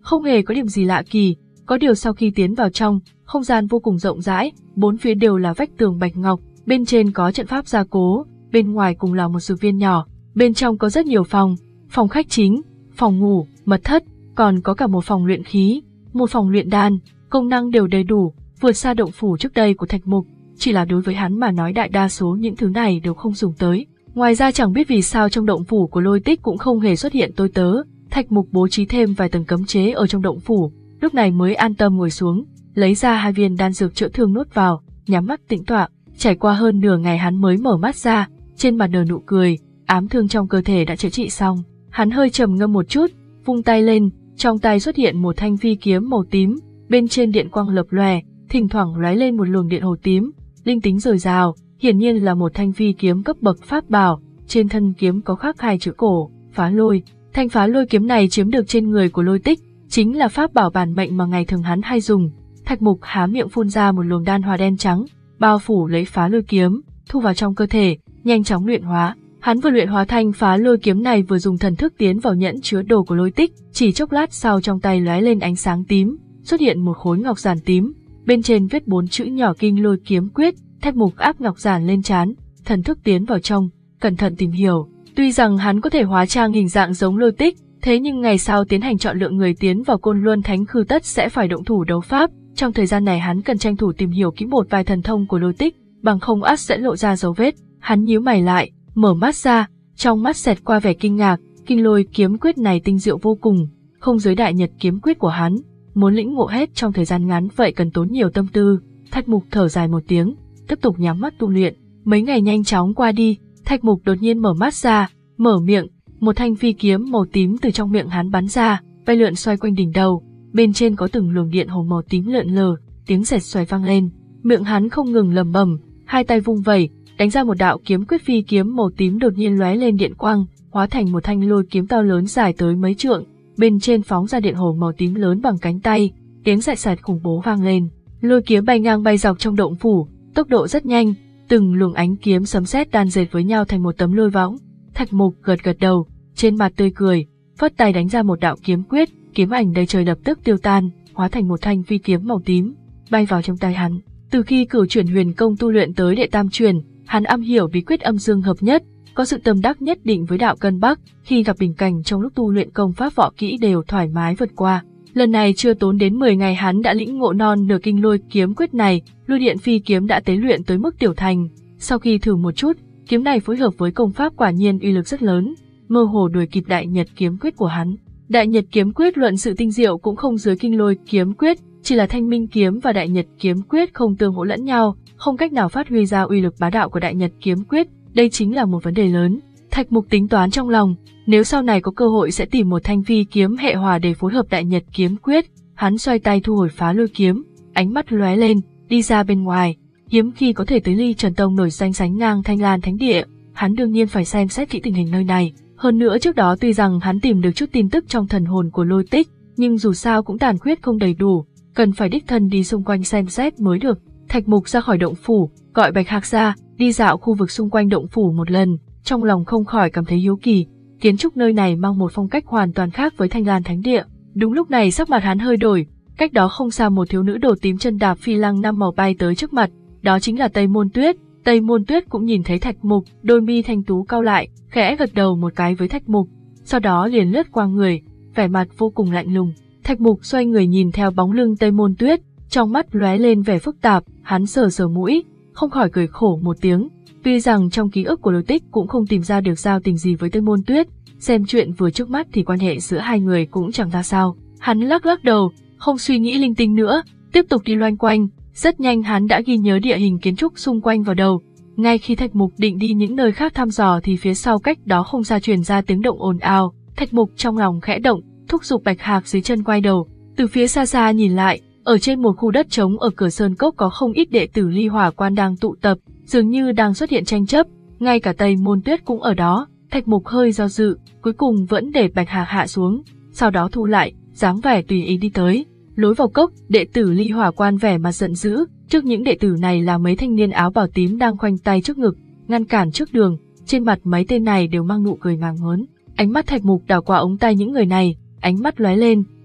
không hề có điểm gì lạ kỳ. Có điều sau khi tiến vào trong, không gian vô cùng rộng rãi, bốn phía đều là vách tường bạch ngọc, bên trên có trận pháp gia cố, bên ngoài cùng là một dược viên nhỏ. Bên trong có rất nhiều phòng, phòng khách chính, phòng ngủ, mật thất, còn có cả một phòng luyện khí, một phòng luyện đan, công năng đều đầy đủ, vượt xa động phủ trước đây của Thạch Mục. Chỉ là đối với hắn mà nói đại đa số những thứ này đều không dùng tới. Ngoài ra chẳng biết vì sao trong động phủ của Lôi Tích cũng không hề xuất hiện tôi tớ. Thạch Mục bố trí thêm vài tầng cấm chế ở trong động phủ, lúc này mới an tâm ngồi xuống, lấy ra hai viên đan dược chữa thương nuốt vào, nhắm mắt tĩnh tọa. Trải qua hơn nửa ngày hắn mới mở mắt ra, trên mặt nở nụ cười, ám thương trong cơ thể đã chữa trị xong. Hắn hơi trầm ngâm một chút, vung tay lên, trong tay xuất hiện một thanh phi kiếm màu tím, bên trên điện quang lập lòe, thỉnh thoảng lóe lên một luồng điện hồ tím, linh tính dồi dào, hiển nhiên là một thanh phi kiếm cấp bậc pháp bảo. Trên thân kiếm có khắc hai chữ cổ, Phá Lôi. Thanh Phá Lôi kiếm này chiếm được trên người của Lôi Tích, chính là pháp bảo bản mệnh mà ngày thường hắn hay dùng. Thạch Mục há miệng phun ra một luồng đan hỏa đen trắng, bao phủ lấy Phá Lôi kiếm, thu vào trong cơ thể, nhanh chóng luyện hóa. Hắn vừa luyện hóa thanh Phá Lôi kiếm này vừa dùng thần thức tiến vào nhẫn chứa đồ của Lôi Tích, chỉ chốc lát sau trong tay lóe lên ánh sáng tím, xuất hiện một khối ngọc giản tím, bên trên viết bốn chữ nhỏ Kinh Lôi Kiếm Quyết. Thạch Mục áp ngọc giản lên trán, thần thức tiến vào trong, cẩn thận tìm hiểu. Tuy rằng hắn có thể hóa trang hình dạng giống Lôi Tích, thế nhưng ngày sau tiến hành chọn lựa người tiến vào Côn Luân Thánh Khư tất sẽ phải động thủ đấu pháp. Trong thời gian này hắn cần tranh thủ tìm hiểu kỹ một vài thần thông của Lôi Tích, bằng không ắt sẽ lộ ra dấu vết. Hắn nhíu mày lại, mở mắt ra, trong mắt xẹt qua vẻ kinh ngạc. Kinh Lôi Kiếm Quyết này tinh diệu vô cùng, không dưới Đại Nhật Kiếm Quyết của hắn, muốn lĩnh ngộ hết trong thời gian ngắn vậy cần tốn nhiều tâm tư. Thạch Mục thở dài một tiếng, tiếp tục nhắm mắt tu luyện. Mấy ngày nhanh chóng qua đi, Thạch Mục đột nhiên mở mắt ra, mở miệng, một thanh phi kiếm màu tím từ trong miệng hắn bắn ra, bay lượn xoay quanh đỉnh đầu, bên trên có từng luồng điện hồ màu tím lượn lờ, tiếng xẹt xoay vang lên, miệng hắn không ngừng lẩm bẩm, hai tay vung vẩy, đánh ra một đạo kiếm quyết. Phi kiếm màu tím đột nhiên lóe lên điện quang, hóa thành một thanh lôi kiếm to lớn dài tới mấy trượng, bên trên phóng ra điện hồ màu tím lớn bằng cánh tay, tiếng xẹt xẹt khủng bố vang lên, lôi kiếm bay ngang bay dọc trong động phủ, tốc độ rất nhanh, từng luồng ánh kiếm sấm sét đan dệt với nhau thành một tấm lôi võng. Thạch Mục gật gật đầu, trên mặt tươi cười, phất tay đánh ra một đạo kiếm quyết, kiếm ảnh đầy trời lập tức tiêu tan, hóa thành một thanh phi kiếm màu tím, bay vào trong tay hắn. Từ khi Cửu Chuyển Huyền Công tu luyện tới đệ tam truyền, hắn am hiểu bí quyết âm dương hợp nhất, có sự tâm đắc nhất định với đạo cân bắc, khi gặp bình cảnh trong lúc tu luyện công pháp võ kỹ đều thoải mái vượt qua. Lần này chưa tốn đến mười ngày hắn đã lĩnh ngộ non nửa Kinh Lôi Kiếm Quyết này, Lôi Điện Phi kiếm đã tế luyện tới mức tiểu thành. Sau khi thử một chút, kiếm này phối hợp với công pháp quả nhiên uy lực rất lớn, mơ hồ đuổi kịp Đại Nhật Kiếm Quyết của hắn. Đại Nhật Kiếm Quyết luận sự tinh diệu cũng không dưới Kinh Lôi Kiếm Quyết, chỉ là Thanh Minh kiếm và Đại Nhật Kiếm Quyết không tương hỗ lẫn nhau, không cách nào phát huy ra uy lực bá đạo của Đại Nhật Kiếm Quyết, đây chính là một vấn đề lớn. Thạch Mục tính toán trong lòng, nếu sau này có cơ hội sẽ tìm một thanh phi kiếm hệ hỏa để phối hợp Đại Nhật Kiếm Quyết. Hắn xoay tay thu hồi Phá Lôi kiếm, ánh mắt lóe lên, đi ra bên ngoài. Hiếm khi có thể tới Ly Trần Tông nổi danh sánh ngang Thanh Lan Thánh Địa, hắn đương nhiên phải xem xét kỹ tình hình nơi này. Hơn nữa trước đó tuy rằng hắn tìm được chút tin tức trong thần hồn của Lôi Tích, nhưng dù sao cũng tàn khuyết không đầy đủ, cần phải đích thân đi xung quanh xem xét mới được. Thạch Mục ra khỏi động phủ, gọi Bạch Hạc ra, đi dạo khu vực xung quanh động phủ một lần, trong lòng không khỏi cảm thấy hiếu kỳ. Kiến trúc nơi này mang một phong cách hoàn toàn khác với Thanh Lan Thánh Địa. Đúng lúc này sắc mặt hắn hơi đổi, cách đó không xa một thiếu nữ đồ tím chân đạp phi lăng năm màu bay tới trước mặt, đó chính là Tây Môn Tuyết. Tây Môn Tuyết cũng nhìn thấy Thạch Mục, đôi mi thanh tú cau lại, khẽ gật đầu một cái với Thạch Mục, sau đó liền lướt qua người, vẻ mặt vô cùng lạnh lùng. Thạch Mục xoay người nhìn theo bóng lưng Tây Môn Tuyết, trong mắt lóe lên vẻ phức tạp, hắn sờ sờ mũi, không khỏi cười khổ một tiếng. Tuy rằng trong ký ức của Lôi Tích cũng không tìm ra được giao tình gì với Tây Môn Tuyết, xem chuyện vừa trước mắt thì quan hệ giữa hai người cũng chẳng ra sao. Hắn lắc lắc đầu, không suy nghĩ linh tinh nữa, tiếp tục đi loanh quanh. Rất nhanh hắn đã ghi nhớ địa hình kiến trúc xung quanh vào đầu. Ngay khi Thạch Mục định đi những nơi khác thăm dò thì phía sau cách đó không xa truyền ra tiếng động ồn ào. Thạch Mục trong lòng khẽ động, thúc giục Bạch Hạc dưới chân quay đầu. Từ phía xa xa nhìn lại, ở trên một khu đất trống ở cửa sơn cốc có không ít đệ tử Ly Hỏa Quan đang tụ tập, dường như đang xuất hiện tranh chấp. Ngay cả Tây Môn Tuyết cũng ở đó. Thạch Mục hơi do dự, cuối cùng vẫn để Bạch Hạc hạ xuống, sau đó thu lại, dáng vẻ tùy ý đi tới. Lối vào cốc, đệ tử Ly Hỏa Quan vẻ mặt giận dữ, trước những đệ tử này là mấy thanh niên áo bào tím đang khoanh tay trước ngực, ngăn cản trước đường, trên mặt mấy tên này đều mang nụ cười ngàng ngớn. Ánh mắt Thạch Mục đảo qua ống tay những người này, ánh mắt lóe lên,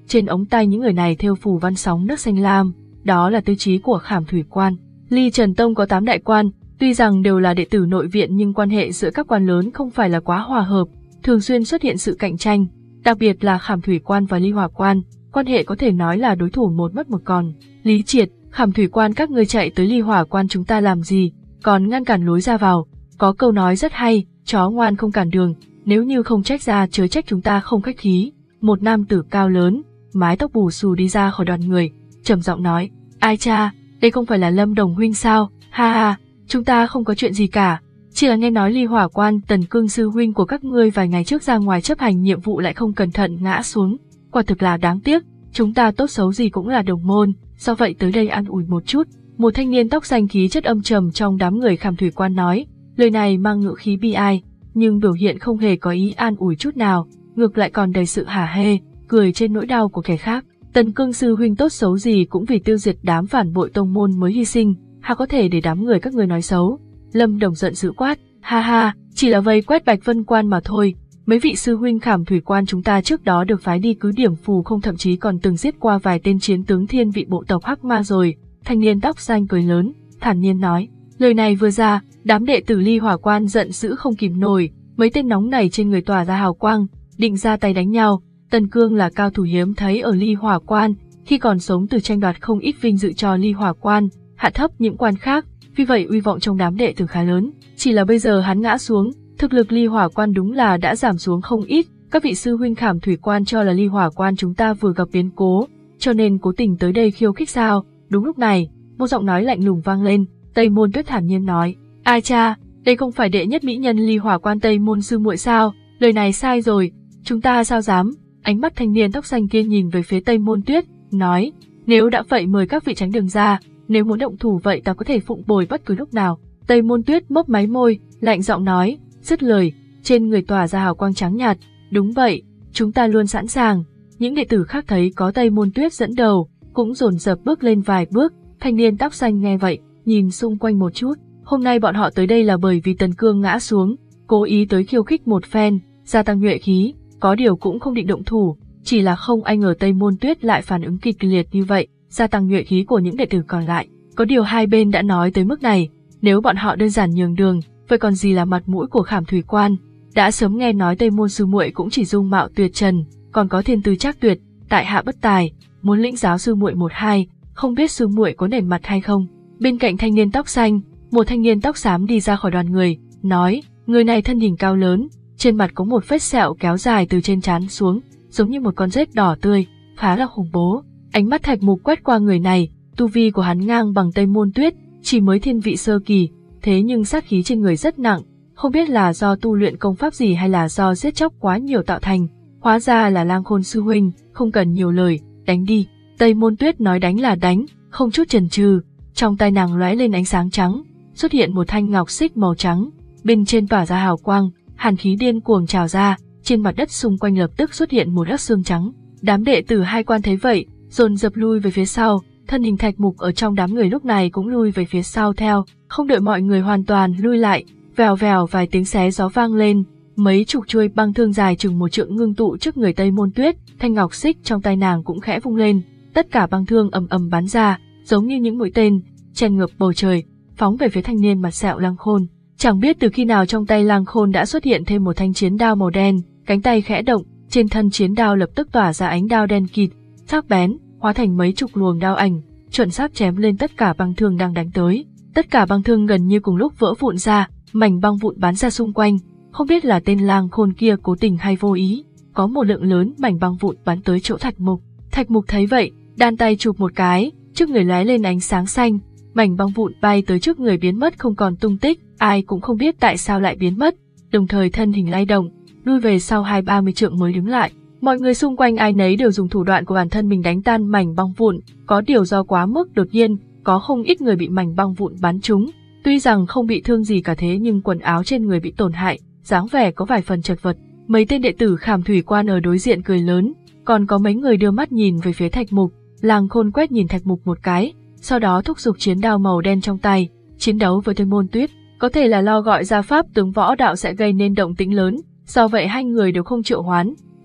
trên ống tay những người này thêu phù văn sóng nước xanh lam, đó là tư chí của Khảm Thủy Quan. Ly Trần Tông có tám đại quan, tuy rằng đều là đệ tử nội viện nhưng quan hệ giữa các quan lớn không phải là quá hòa hợp, thường xuyên xuất hiện sự cạnh tranh, đặc biệt là Khảm Thủy Quan và Ly Hỏa Quan, quan hệ có thể nói là đối thủ một mất một còn. Lý Triệt, Khảm Thủy Quan các ngươi chạy tới Ly Hỏa Quan chúng ta làm gì, còn ngăn cản lối ra vào, có câu nói rất hay, chó ngoan không cản đường, nếu như không trách ra chớ trách chúng ta không khách khí. Một nam tử cao lớn, mái tóc bù xù đi ra khỏi đoàn người, trầm giọng nói, ai cha, đây không phải là Lâm Đồng huynh sao, ha ha, chúng ta không có chuyện gì cả, chỉ là nghe nói Ly Hỏa Quan Tần Cương sư huynh của các ngươi vài ngày trước ra ngoài chấp hành nhiệm vụ lại không cẩn thận ngã xuống, quả thực là đáng tiếc, chúng ta tốt xấu gì cũng là đồng môn, do vậy tới đây an ủi một chút. Một thanh niên tóc xanh khí chất âm trầm trong đám người Khảm Thủy Quan nói, lời này mang ngữ khí bi ai, nhưng biểu hiện không hề có ý an ủi chút nào, ngược lại còn đầy sự hả hê, cười trên nỗi đau của kẻ khác. Tần Cương sư huynh tốt xấu gì cũng vì tiêu diệt đám phản bội tông môn mới hy sinh, hà có thể để đám người các người nói xấu. Lâm Đồng giận dữ quát, ha ha, chỉ là vây quét Bạch Vân Quan mà thôi, mấy vị sư huynh Khảm Thủy Quan chúng ta trước đó được phái đi cứ điểm phù không, thậm chí còn từng giết qua vài tên chiến tướng thiên vị bộ tộc Hắc Ma rồi. Thanh niên tóc xanh cười lớn, thản nhiên nói, lời này vừa ra, đám đệ tử Ly Hỏa Quan giận dữ không kìm nổi, mấy tên nóng này trên người tỏa ra hào quang, định ra tay đánh nhau. Tần Cương là cao thủ hiếm thấy ở Ly Hỏa Quan, khi còn sống từ tranh đoạt không ít vinh dự cho Ly Hỏa Quan, hạ thấp những quan khác, vì vậy uy vọng trong đám đệ tử khá lớn. Chỉ là bây giờ hắn ngã xuống, thực lực Ly Hỏa Quan đúng là đã giảm xuống không ít, các vị sư huynh Khảm Thủy Quan cho là Ly Hỏa Quan chúng ta vừa gặp biến cố, cho nên cố tình tới đây khiêu khích sao? Đúng lúc này, một giọng nói lạnh lùng vang lên, Tây Môn Tuyết thản nhiên nói, ai cha, đây không phải đệ nhất mỹ nhân Ly Hỏa Quan Tây Môn sư muội sao? Lời này sai rồi, chúng ta sao dám? Ánh mắt thanh niên tóc xanh kia nhìn về phía Tây Môn Tuyết, nói, nếu đã vậy mời các vị tránh đường ra, nếu muốn động thủ vậy ta có thể phụng bồi bất cứ lúc nào. Tây Môn Tuyết mấp máy môi, lạnh giọng nói, dứt lời, trên người tỏa ra hào quang trắng nhạt, đúng vậy, chúng ta luôn sẵn sàng. Những đệ tử khác thấy có Tây Môn Tuyết dẫn đầu, cũng dồn dập bước lên vài bước. Thanh niên tóc xanh nghe vậy, nhìn xung quanh một chút, hôm nay bọn họ tới đây là bởi vì Tần Cương ngã xuống, cố ý tới khiêu khích một phen, gia tăng nhuệ khí, có điều cũng không định động thủ, chỉ là không ai ngờ Tây Môn Tuyết lại phản ứng kịch liệt như vậy, gia tăng nhuệ khí của những đệ tử còn lại. Có điều hai bên đã nói tới mức này, nếu bọn họ đơn giản nhường đường, vậy còn gì là mặt mũi của Khảm Thủy Quan. Đã sớm nghe nói Tây Môn sư muội cũng chỉ dung mạo tuyệt trần, còn có thiên tư trác tuyệt, tại hạ bất tài, muốn lĩnh giáo sư muội một hai, không biết sư muội có nể mặt hay không. Bên cạnh thanh niên tóc xanh, một thanh niên tóc xám đi ra khỏi đoàn người, nói, người này thân hình cao lớn, trên mặt có một vết sẹo kéo dài từ trên trán xuống, giống như một con rết đỏ tươi, khá là khủng bố. Ánh mắt Thạch Mục quét qua người này, tu vi của hắn ngang bằng Tây Môn Tuyết, chỉ mới thiên vị sơ kỳ, thế nhưng sát khí trên người rất nặng, không biết là do tu luyện công pháp gì hay là do giết chóc quá nhiều tạo thành. Hóa ra là Lang Khôn sư huynh, không cần nhiều lời, đánh đi. Tây Môn Tuyết nói đánh là đánh, không chút chần chừ. Trong tay nàng lóe lên ánh sáng trắng, xuất hiện một thanh ngọc xích màu trắng, bên trên tỏa ra hào quang, hàn khí điên cuồng trào ra, trên mặt đất xung quanh lập tức xuất hiện một lớp xương trắng. Đám đệ tử hai quan thấy vậy, dồn dập lui về phía sau, thân hình Thạch Mục ở trong đám người lúc này cũng lui về phía sau theo, không đợi mọi người hoàn toàn lui lại, vèo vèo vài tiếng xé gió vang lên, mấy chục chuôi băng thương dài chừng một trượng ngưng tụ trước người Tây Môn Tuyết, thanh ngọc xích trong tay nàng cũng khẽ vung lên, tất cả băng thương ầm ầm bắn ra, giống như những mũi tên, chen ngược bầu trời, phóng về phía thanh niên mặt sẹo Lang Khôn. Chẳng biết từ khi nào trong tay Lang Khôn đã xuất hiện thêm một thanh chiến đao màu đen, cánh tay khẽ động, trên thân chiến đao lập tức tỏa ra ánh đao đen kịt, sắc bén, hóa thành mấy chục luồng đao ảnh, chuẩn xác chém lên tất cả băng thương đang đánh tới. Tất cả băng thương gần như cùng lúc vỡ vụn ra, mảnh băng vụn bắn ra xung quanh, không biết là tên Lang Khôn kia cố tình hay vô ý, có một lượng lớn mảnh băng vụn bắn tới chỗ Thạch Mục. Thạch Mục thấy vậy, đan tay chụp một cái, trước người lóe lên ánh sáng xanh, mảnh băng vụn bay tới trước người biến mất không còn tung tích, ai cũng không biết tại sao lại biến mất, đồng thời thân hình lay động, lui về sau hai ba mươi trượng mới đứng lại. Mọi người xung quanh ai nấy đều dùng thủ đoạn của bản thân mình đánh tan mảnh băng vụn, có điều do quá mức đột nhiên, có không ít người bị mảnh băng vụn bắn trúng, tuy rằng không bị thương gì cả thế nhưng quần áo trên người bị tổn hại, dáng vẻ có vài phần chật vật. Mấy tên đệ tử Khảm Thủy Quan ở đối diện cười lớn, còn có mấy người đưa mắt nhìn về phía Thạch Mục. Lang Khôn quét nhìn Thạch Mục một cái, sau đó thúc giục chiến đao màu đen trong tay, chiến đấu với Tây Môn Tuyết. Có thể là lo gọi ra pháp tướng võ đạo sẽ gây nên động tĩnh lớn, do vậy hai người đều không triệu hoán,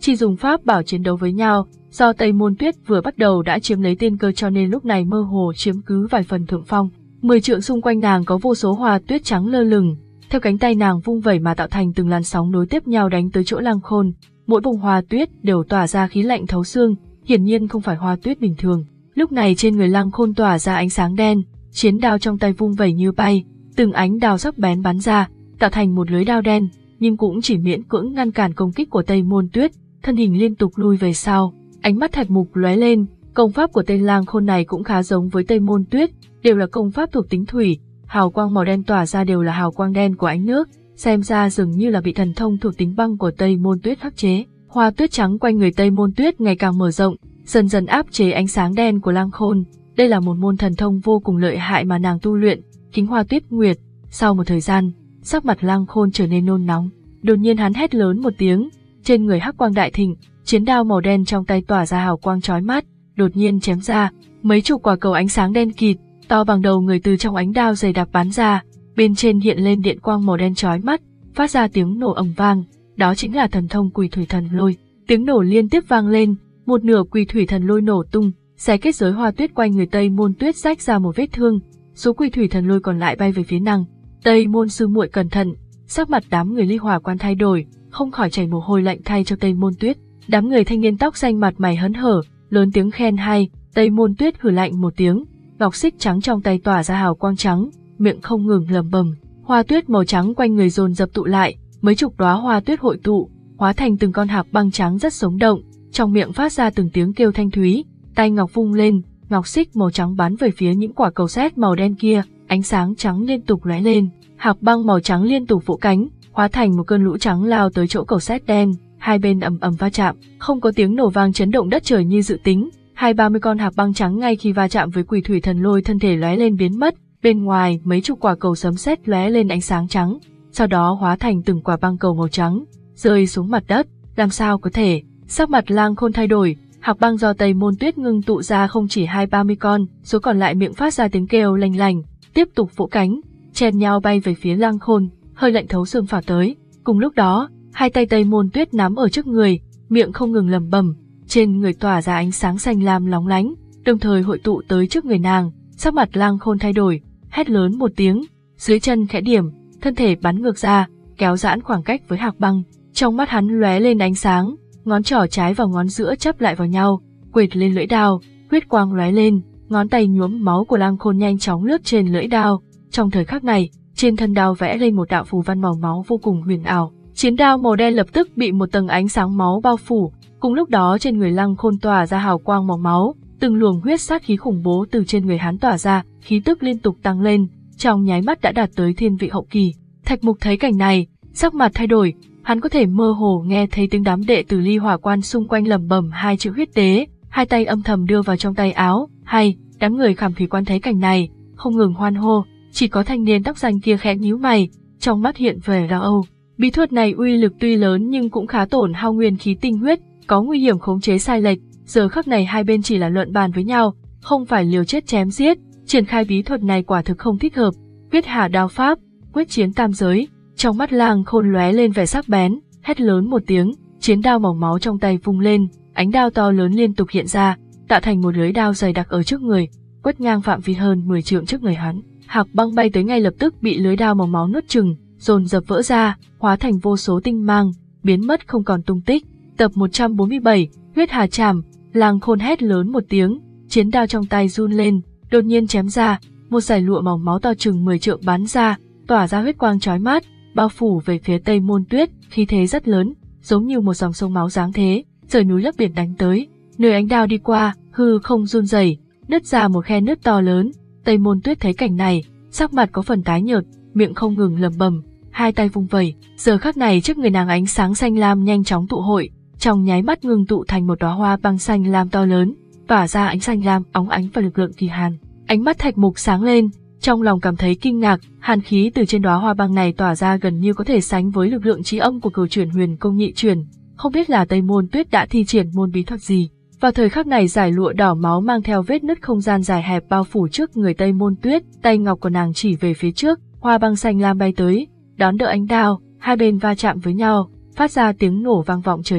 chỉ dùng pháp bảo chiến đấu với nhau. Do Tây Môn Tuyết vừa bắt đầu đã chiếm lấy tiên cơ cho nên lúc này mơ hồ chiếm cứ vài phần thượng phong. Mười trượng xung quanh nàng có vô số hoa tuyết trắng lơ lửng, theo cánh tay nàng vung vẩy mà tạo thành từng làn sóng nối tiếp nhau đánh tới chỗ Lăng Khôn. Mỗi bông hoa tuyết đều tỏa ra khí lạnh thấu xương, hiển nhiên không phải hoa tuyết bình thường. Lúc này trên người Lăng Khôn tỏa ra ánh sáng đen, chiến đao trong tay vung vẩy như bay, từng ánh đao sắc bén bắn ra, tạo thành một lưới đao đen, nhưng cũng chỉ miễn cưỡng ngăn cản công kích của Tây Môn Tuyết, thân hình liên tục lui về sau. Ánh mắt Thạch Mục lóe lên, công pháp của tên Lăng Khôn này cũng khá giống với Tây Môn Tuyết, đều là công pháp thuộc tính thủy, hào quang màu đen tỏa ra đều là hào quang đen của ánh nước, xem ra dường như là bị thần thông thuộc tính băng của Tây Môn Tuyết khắc chế. Hoa tuyết trắng quanh người Tây Môn Tuyết ngày càng mở rộng, dần dần áp chế ánh sáng đen của Lăng Khôn. Đây là một môn thần thông vô cùng lợi hại mà nàng tu luyện, Kính Hoa Tuyết Nguyệt. Sau một thời gian, sắc mặt Lăng Khôn trở nên nôn nóng, đột nhiên hắn hét lớn một tiếng, trên người hắc quang đại thịnh, chiến đao màu đen trong tay tỏa ra hào quang chói mắt, đột nhiên chém ra, mấy chục quả cầu ánh sáng đen kịt, to bằng đầu người từ trong ánh đao dày đặc bắn ra, bên trên hiện lên điện quang màu đen chói mắt, phát ra tiếng nổ ầm vang, đó chính là thần thông Quỷ Thủy Thần Lôi. Tiếng nổ liên tiếp vang lên, một nửa Quỷ Thủy Thần Lôi nổ tung, xé kết giới hoa tuyết quanh người Tây Môn Tuyết rách ra một vết thương, số Quỷ Thủy Thần Lôi còn lại bay về phía nàng. Tây Môn sư muội cẩn thận, sắc mặt đám người Ly Hỏa Quan thay đổi, không khỏi chảy mồ hôi lạnh thay cho Tây Môn Tuyết. Đám người thanh niên tóc xanh mặt mày hớn hở, lớn tiếng khen hay. Tây Môn Tuyết hừ lạnh một tiếng, ngọc xích trắng trong tay tỏa ra hào quang trắng, miệng không ngừng lẩm bẩm. Hoa tuyết màu trắng quanh người dồn dập tụ lại, mấy chục đóa hoa tuyết hội tụ, hóa thành từng con hạc băng trắng rất sống động, trong miệng phát ra từng tiếng kêu thanh thúy, tay ngọc vung lên, ngọc xích màu trắng bắn về phía những quả cầu sét màu đen kia, ánh sáng trắng liên tục lóe lên, hạc băng màu trắng liên tục vỗ cánh, hóa thành một cơn lũ trắng lao tới chỗ cầu sét đen, hai bên ầm ầm va chạm, không có tiếng nổ vang chấn động đất trời như dự tính, hai ba mươi con hạc băng trắng ngay khi va chạm với Quỷ Thủy Thần Lôi thân thể lóe lên biến mất, bên ngoài mấy chục quả cầu sấm sét lóe lên ánh sáng trắng, sau đó hóa thành từng quả băng cầu màu trắng, rơi xuống mặt đất. Làm sao có thể? Sắc mặt Lăng Khôn thay đổi, hạc băng do Tây Môn Tuyết ngưng tụ ra không chỉ hai ba mươi con, số còn lại miệng phát ra tiếng kêu lanh lành, tiếp tục vỗ cánh, chen nhau bay về phía Lăng Khôn, hơi lạnh thấu xương phả tới. Cùng lúc đó, hai tay Tây Môn Tuyết nắm ở trước người, miệng không ngừng lẩm bẩm, trên người tỏa ra ánh sáng xanh lam lóng lánh, đồng thời hội tụ tới trước người nàng. Sắc mặt Lăng Khôn thay đổi, hét lớn một tiếng, dưới chân khẽ điểm, thân thể bắn ngược ra, kéo giãn khoảng cách với hạc băng. Trong mắt hắn lóe lên ánh sáng, ngón trỏ trái và ngón giữa chấp lại vào nhau, quệt lên lưỡi đao, huyết quang lóe lên, ngón tay nhuốm máu của Lăng Khôn nhanh chóng lướt trên lưỡi đao. Trong thời khắc này, trên thân đao vẽ lên một đạo phù văn màu máu vô cùng huyền ảo. Chiến đao màu đen lập tức bị một tầng ánh sáng máu bao phủ. Cùng lúc đó trên người Lăng Khôn tỏa ra hào quang màu máu, từng luồng huyết sát khí khủng bố từ trên người hắn tỏa ra, khí tức liên tục tăng lên, trong nháy mắt đã đạt tới thiên vị hậu kỳ. Thạch Mục thấy cảnh này, sắc mặt thay đổi, hắn có thể mơ hồ nghe thấy tiếng đám đệ tử Ly Hỏa Quan xung quanh lẩm bẩm hai chữ huyết tế, hai tay âm thầm đưa vào trong tay áo. Hay, đám người Khảm Thủy Quan thấy cảnh này, không ngừng hoan hô, chỉ có thanh niên tóc xanh kia khẽ nhíu mày, trong mắt hiện vẻ lo âu. Bí thuật này uy lực tuy lớn nhưng cũng khá tổn hao nguyên khí tinh huyết, có nguy hiểm khống chế sai lệch. Giờ khắc này hai bên chỉ là luận bàn với nhau, không phải liều chết chém giết, triển khai bí thuật này quả thực không thích hợp. Huyết Hà đao pháp, quyết chiến tam giới. Trong mắt Lăng Khôn lóe lên vẻ sắc bén, hét lớn một tiếng, chiến đao màu máu trong tay vung lên, ánh đao to lớn liên tục hiện ra, tạo thành một lưới đao dày đặc ở trước người, quét ngang phạm vi hơn mười trượng trước người hắn. Hạc băng bay tới ngay lập tức bị lưới đao màu máu nuốt chửng, dồn dập vỡ ra, hóa thành vô số tinh mang, biến mất không còn tung tích. Tập một trăm bốn mươi bảy, Huyết Hà Trảm. Lăng Khôn hét lớn một tiếng, chiến đao trong tay run lên, đột nhiên chém ra, một dải lụa màu máu to chừng mười trượng bắn ra, tỏa ra huyết quang chói mắt, bao phủ về phía Tây Môn Tuyết, khí thế rất lớn, giống như một dòng sông máu giáng thế, rời núi lấp biển đánh tới. Nơi ánh đao đi qua, hư không run rẩy, nứt ra một khe nứt to lớn. Tây Môn Tuyết thấy cảnh này, sắc mặt có phần tái nhợt, miệng không ngừng lẩm bẩm, hai tay vung vẩy. Giờ khắc này trước người nàng ánh sáng xanh lam nhanh chóng tụ hội, trong nháy mắt ngưng tụ thành một đóa hoa băng xanh lam to lớn, tỏa ra ánh xanh lam óng ánh và lực lượng kỳ hàn. Ánh mắt Thạch Mục sáng lên, trong lòng cảm thấy kinh ngạc, hàn khí từ trên đóa hoa băng này tỏa ra gần như có thể sánh với lực lượng trí âm của Cửu Chuyển Huyền Công nhị chuyển. Không biết là Tây Môn Tuyết đã thi triển môn bí thuật gì. Vào thời khắc này dải lụa đỏ máu mang theo vết nứt không gian dài hẹp bao phủ trước người Tây Môn Tuyết, tay ngọc của nàng chỉ về phía trước, hoa băng xanh lam bay tới, đón đỡ ánh đao, hai bên va chạm với nhau, phát ra tiếng nổ vang vọng trời đất.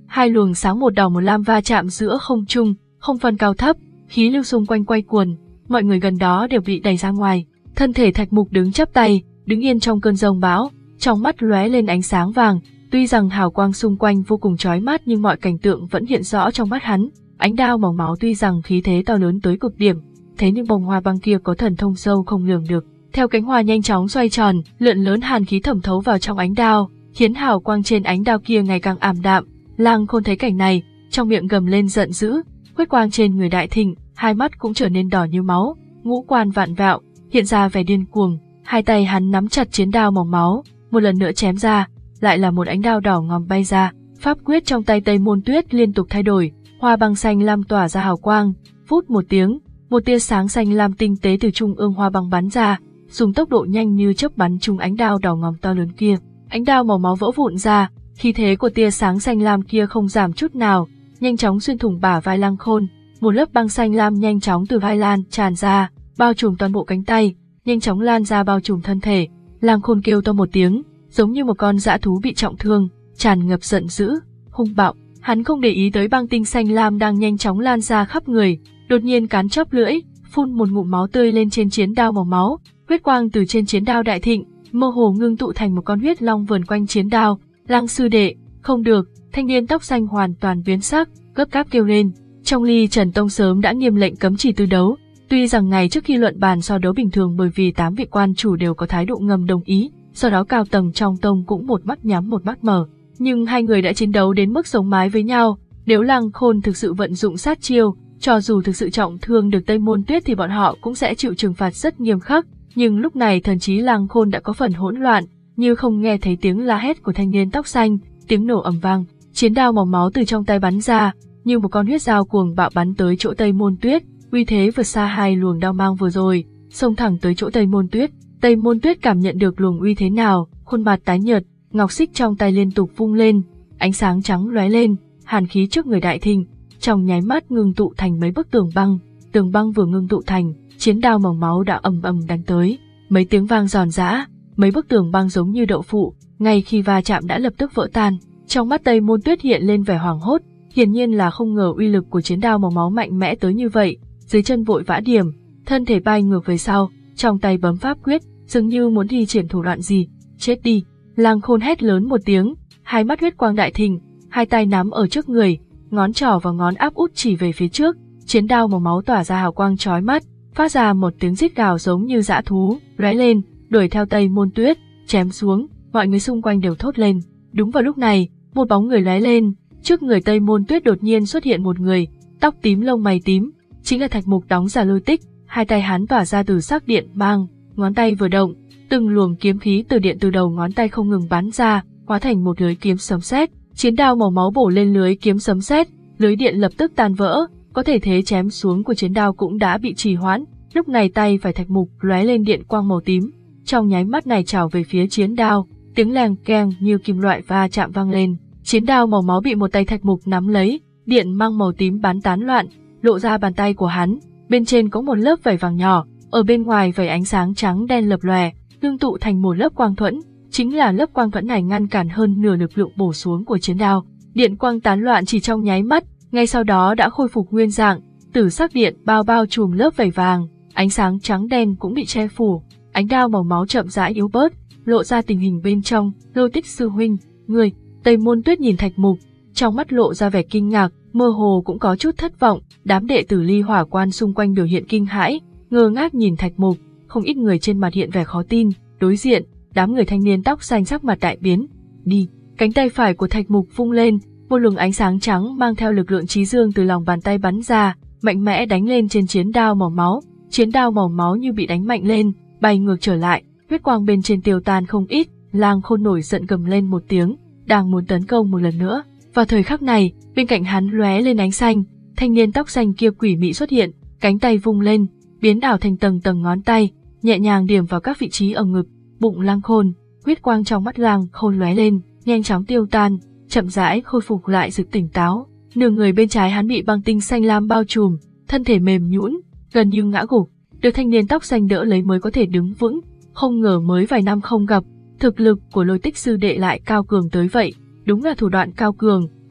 Hai luồng sáng một đỏ một lam va chạm giữa không trung, không phân cao thấp, khí lưu xung quanh quay cuồng, mọi người gần đó đều bị đẩy ra ngoài. Thân thể Thạch Mục đứng chắp tay, đứng yên trong cơn giông bão, trong mắt lóe lên ánh sáng vàng. Tuy rằng hào quang xung quanh vô cùng chói mắt nhưng mọi cảnh tượng vẫn hiện rõ trong mắt hắn. Ánh đao màu máu tuy rằng khí thế to lớn tới cực điểm, thế nhưng bông hoa băng kia có thần thông sâu không lường được. Theo cánh hoa nhanh chóng xoay tròn, lượn lớn hàn khí thẩm thấu vào trong ánh đao, khiến hào quang trên ánh đao kia ngày càng ảm đạm. Lang Khôn thấy cảnh này, trong miệng gầm lên giận dữ, huyết quang trên người đại thịnh, hai mắt cũng trở nên đỏ như máu, ngũ quan vạn vẹo, hiện ra vẻ điên cuồng. Hai tay hắn nắm chặt chiến đao màu máu, một lần nữa chém ra, lại là một ánh đao đỏ ngòm bay ra. Pháp quyết trong tay Tây Môn Tuyết liên tục thay đổi, hoa băng xanh lam tỏa ra hào quang, vút một tiếng, một tia sáng xanh lam tinh tế từ trung ương hoa băng bắn ra, dùng tốc độ nhanh như chớp bắn trúng ánh đao đỏ ngòm to lớn kia. Ánh đao màu máu vỡ vụn ra, khí thế của tia sáng xanh lam kia không giảm chút nào, nhanh chóng xuyên thủng bả vai Lang Khôn. Một lớp băng xanh lam nhanh chóng từ vai lan tràn ra, bao trùm toàn bộ cánh tay, nhanh chóng lan ra bao trùm thân thể. Lang Khôn kêu to một tiếng, giống như một con dã thú bị trọng thương, tràn ngập giận dữ, hung bạo. Hắn không để ý tới băng tinh xanh lam đang nhanh chóng lan ra khắp người, đột nhiên cắn chóp lưỡi, phun một ngụm máu tươi lên trên chiến đao màu máu. Huyết quang từ trên chiến đao đại thịnh, mơ hồ ngưng tụ thành một con huyết long vờn quanh chiến đao. Lang sư đệ, không được! Thanh niên tóc xanh hoàn toàn biến sắc, gấp gáp kêu lên. Trong Ly Trần Tông sớm đã nghiêm lệnh cấm chỉ tư đấu. Tuy rằng ngày trước khi luận bàn so đấu bình thường bởi vì tám vị quan chủ đều có thái độ ngầm đồng ý, sau đó cao tầng trong tông cũng một mắt nhắm một mắt mở. Nhưng hai người đã chiến đấu đến mức sống mái với nhau, nếu Lang Khôn thực sự vận dụng sát chiêu, cho dù thực sự trọng thương được Tây Môn Tuyết thì bọn họ cũng sẽ chịu trừng phạt rất nghiêm khắc. Nhưng lúc này thần trí Lang Khôn đã có phần hỗn loạn, như không nghe thấy tiếng la hét của thanh niên tóc xanh, tiếng nổ ầm vang, chiến đao màu máu từ trong tay bắn ra, như một con huyết dao cuồng bạo bắn tới chỗ Tây Môn Tuyết, uy thế vượt xa hai luồng đao mang vừa rồi, xông thẳng tới chỗ Tây Môn Tuyết. Tây Môn Tuyết cảm nhận được luồng uy thế nào, khuôn mặt tái nhợt, ngọc xích trong tay liên tục vung lên, ánh sáng trắng lóe lên, hàn khí trước người đại thịnh, trong nháy mắt ngưng tụ thành mấy bức tường băng. Tường băng vừa ngưng tụ thành, chiến đao màu máu đã ầm ầm đánh tới, mấy tiếng vang giòn giã, mấy bức tường băng giống như đậu phụ, ngay khi va chạm đã lập tức vỡ tan. Trong mắt Tây Môn Tuyết hiện lên vẻ hoảng hốt, hiển nhiên là không ngờ uy lực của chiến đao màu máu mạnh mẽ tới như vậy. Dưới chân vội vã điểm, thân thể bay ngược về sau, trong tay bấm pháp quyết, dường như muốn thi triển thủ đoạn gì. Chết đi! Lang Khôn hét lớn một tiếng, hai mắt huyết quang đại thịnh, hai tay nắm ở trước người, ngón trỏ và ngón áp út chỉ về phía trước, chiến đao màu máu tỏa ra hào quang chói mắt, phát ra một tiếng rít gào giống như dã thú, lóe lên, đuổi theo Tây Môn Tuyết, chém xuống. Mọi người xung quanh đều thốt lên. Đúng vào lúc này, một bóng người lóe lên, trước người Tây Môn Tuyết đột nhiên xuất hiện một người, tóc tím lông mày tím, chính là Thạch Mục đóng giả Lôi Tích. Hai tay hắn tỏa ra từ sắc điện mang, ngón tay vừa động, từng luồng kiếm khí từ điện từ đầu ngón tay không ngừng bắn ra, hóa thành một lưới kiếm sấm sét. Chiến đao màu máu bổ lên lưới kiếm sấm sét, lưới điện lập tức tan vỡ, có thể thế chém xuống của chiến đao cũng đã bị trì hoãn. Lúc này tay phải Thạch Mục lóe lên điện quang màu tím, trong nháy mắt này chảo về phía chiến đao, tiếng leng keng như kim loại va chạm vang lên. Chiến đao màu máu bị một tay Thạch Mục nắm lấy, điện mang màu tím bắn tán loạn, lộ ra bàn tay của hắn, bên trên có một lớp vảy vàng nhỏ, ở bên ngoài vảy ánh sáng trắng đen lập lòe, ngưng tụ thành một lớp quang thuẫn, chính là lớp quang thuẫn này ngăn cản hơn nửa lực lượng bổ xuống của chiến đao. Điện quang tán loạn chỉ trong nháy mắt, ngay sau đó đã khôi phục nguyên dạng, tử sắc điện bao bao trùm lớp vảy vàng, ánh sáng trắng đen cũng bị che phủ, ánh đao màu máu chậm rãi yếu bớt, lộ ra tình hình bên trong. Lôi Tích sư huynh, ngươi. Tây Môn Tuyết nhìn Thạch Mục, trong mắt lộ ra vẻ kinh ngạc, mơ hồ cũng có chút thất vọng. Đám đệ tử Ly Hỏa Quan xung quanh biểu hiện kinh hãi, ngơ ngác nhìn Thạch Mục, không ít người trên mặt hiện vẻ khó tin. Đối diện, đám người thanh niên tóc xanh sắc mặt đại biến. Đi! Cánh tay phải của Thạch Mục vung lên, một luồng ánh sáng trắng mang theo lực lượng trí dương từ lòng bàn tay bắn ra, mạnh mẽ đánh lên trên chiến đao màu máu. Chiến đao màu máu như bị đánh mạnh lên, bay ngược trở lại, huyết quang bên trên tiêu tan không ít. Lang Khôn nổi giận gầm lên một tiếng, đang muốn tấn công một lần nữa. Vào thời khắc này, bên cạnh hắn lóe lên ánh xanh, thanh niên tóc xanh kia quỷ mị xuất hiện, cánh tay vung lên, biến ảo thành tầng tầng ngón tay, nhẹ nhàng điểm vào các vị trí ở ngực, bụng Lang Khôn. Huyết quang trong mắt Lang Khôn lóe lên, nhanh chóng tiêu tan, chậm rãi khôi phục lại sự tỉnh táo. Nửa người bên trái hắn bị băng tinh xanh lam bao trùm, thân thể mềm nhũn, gần như ngã gục, được thanh niên tóc xanh đỡ lấy mới có thể đứng vững. Không ngờ mới vài năm không gặp, thực lực của Lôi Tích sư đệ lại cao cường tới vậy, đúng là thủ đoạn cao cường,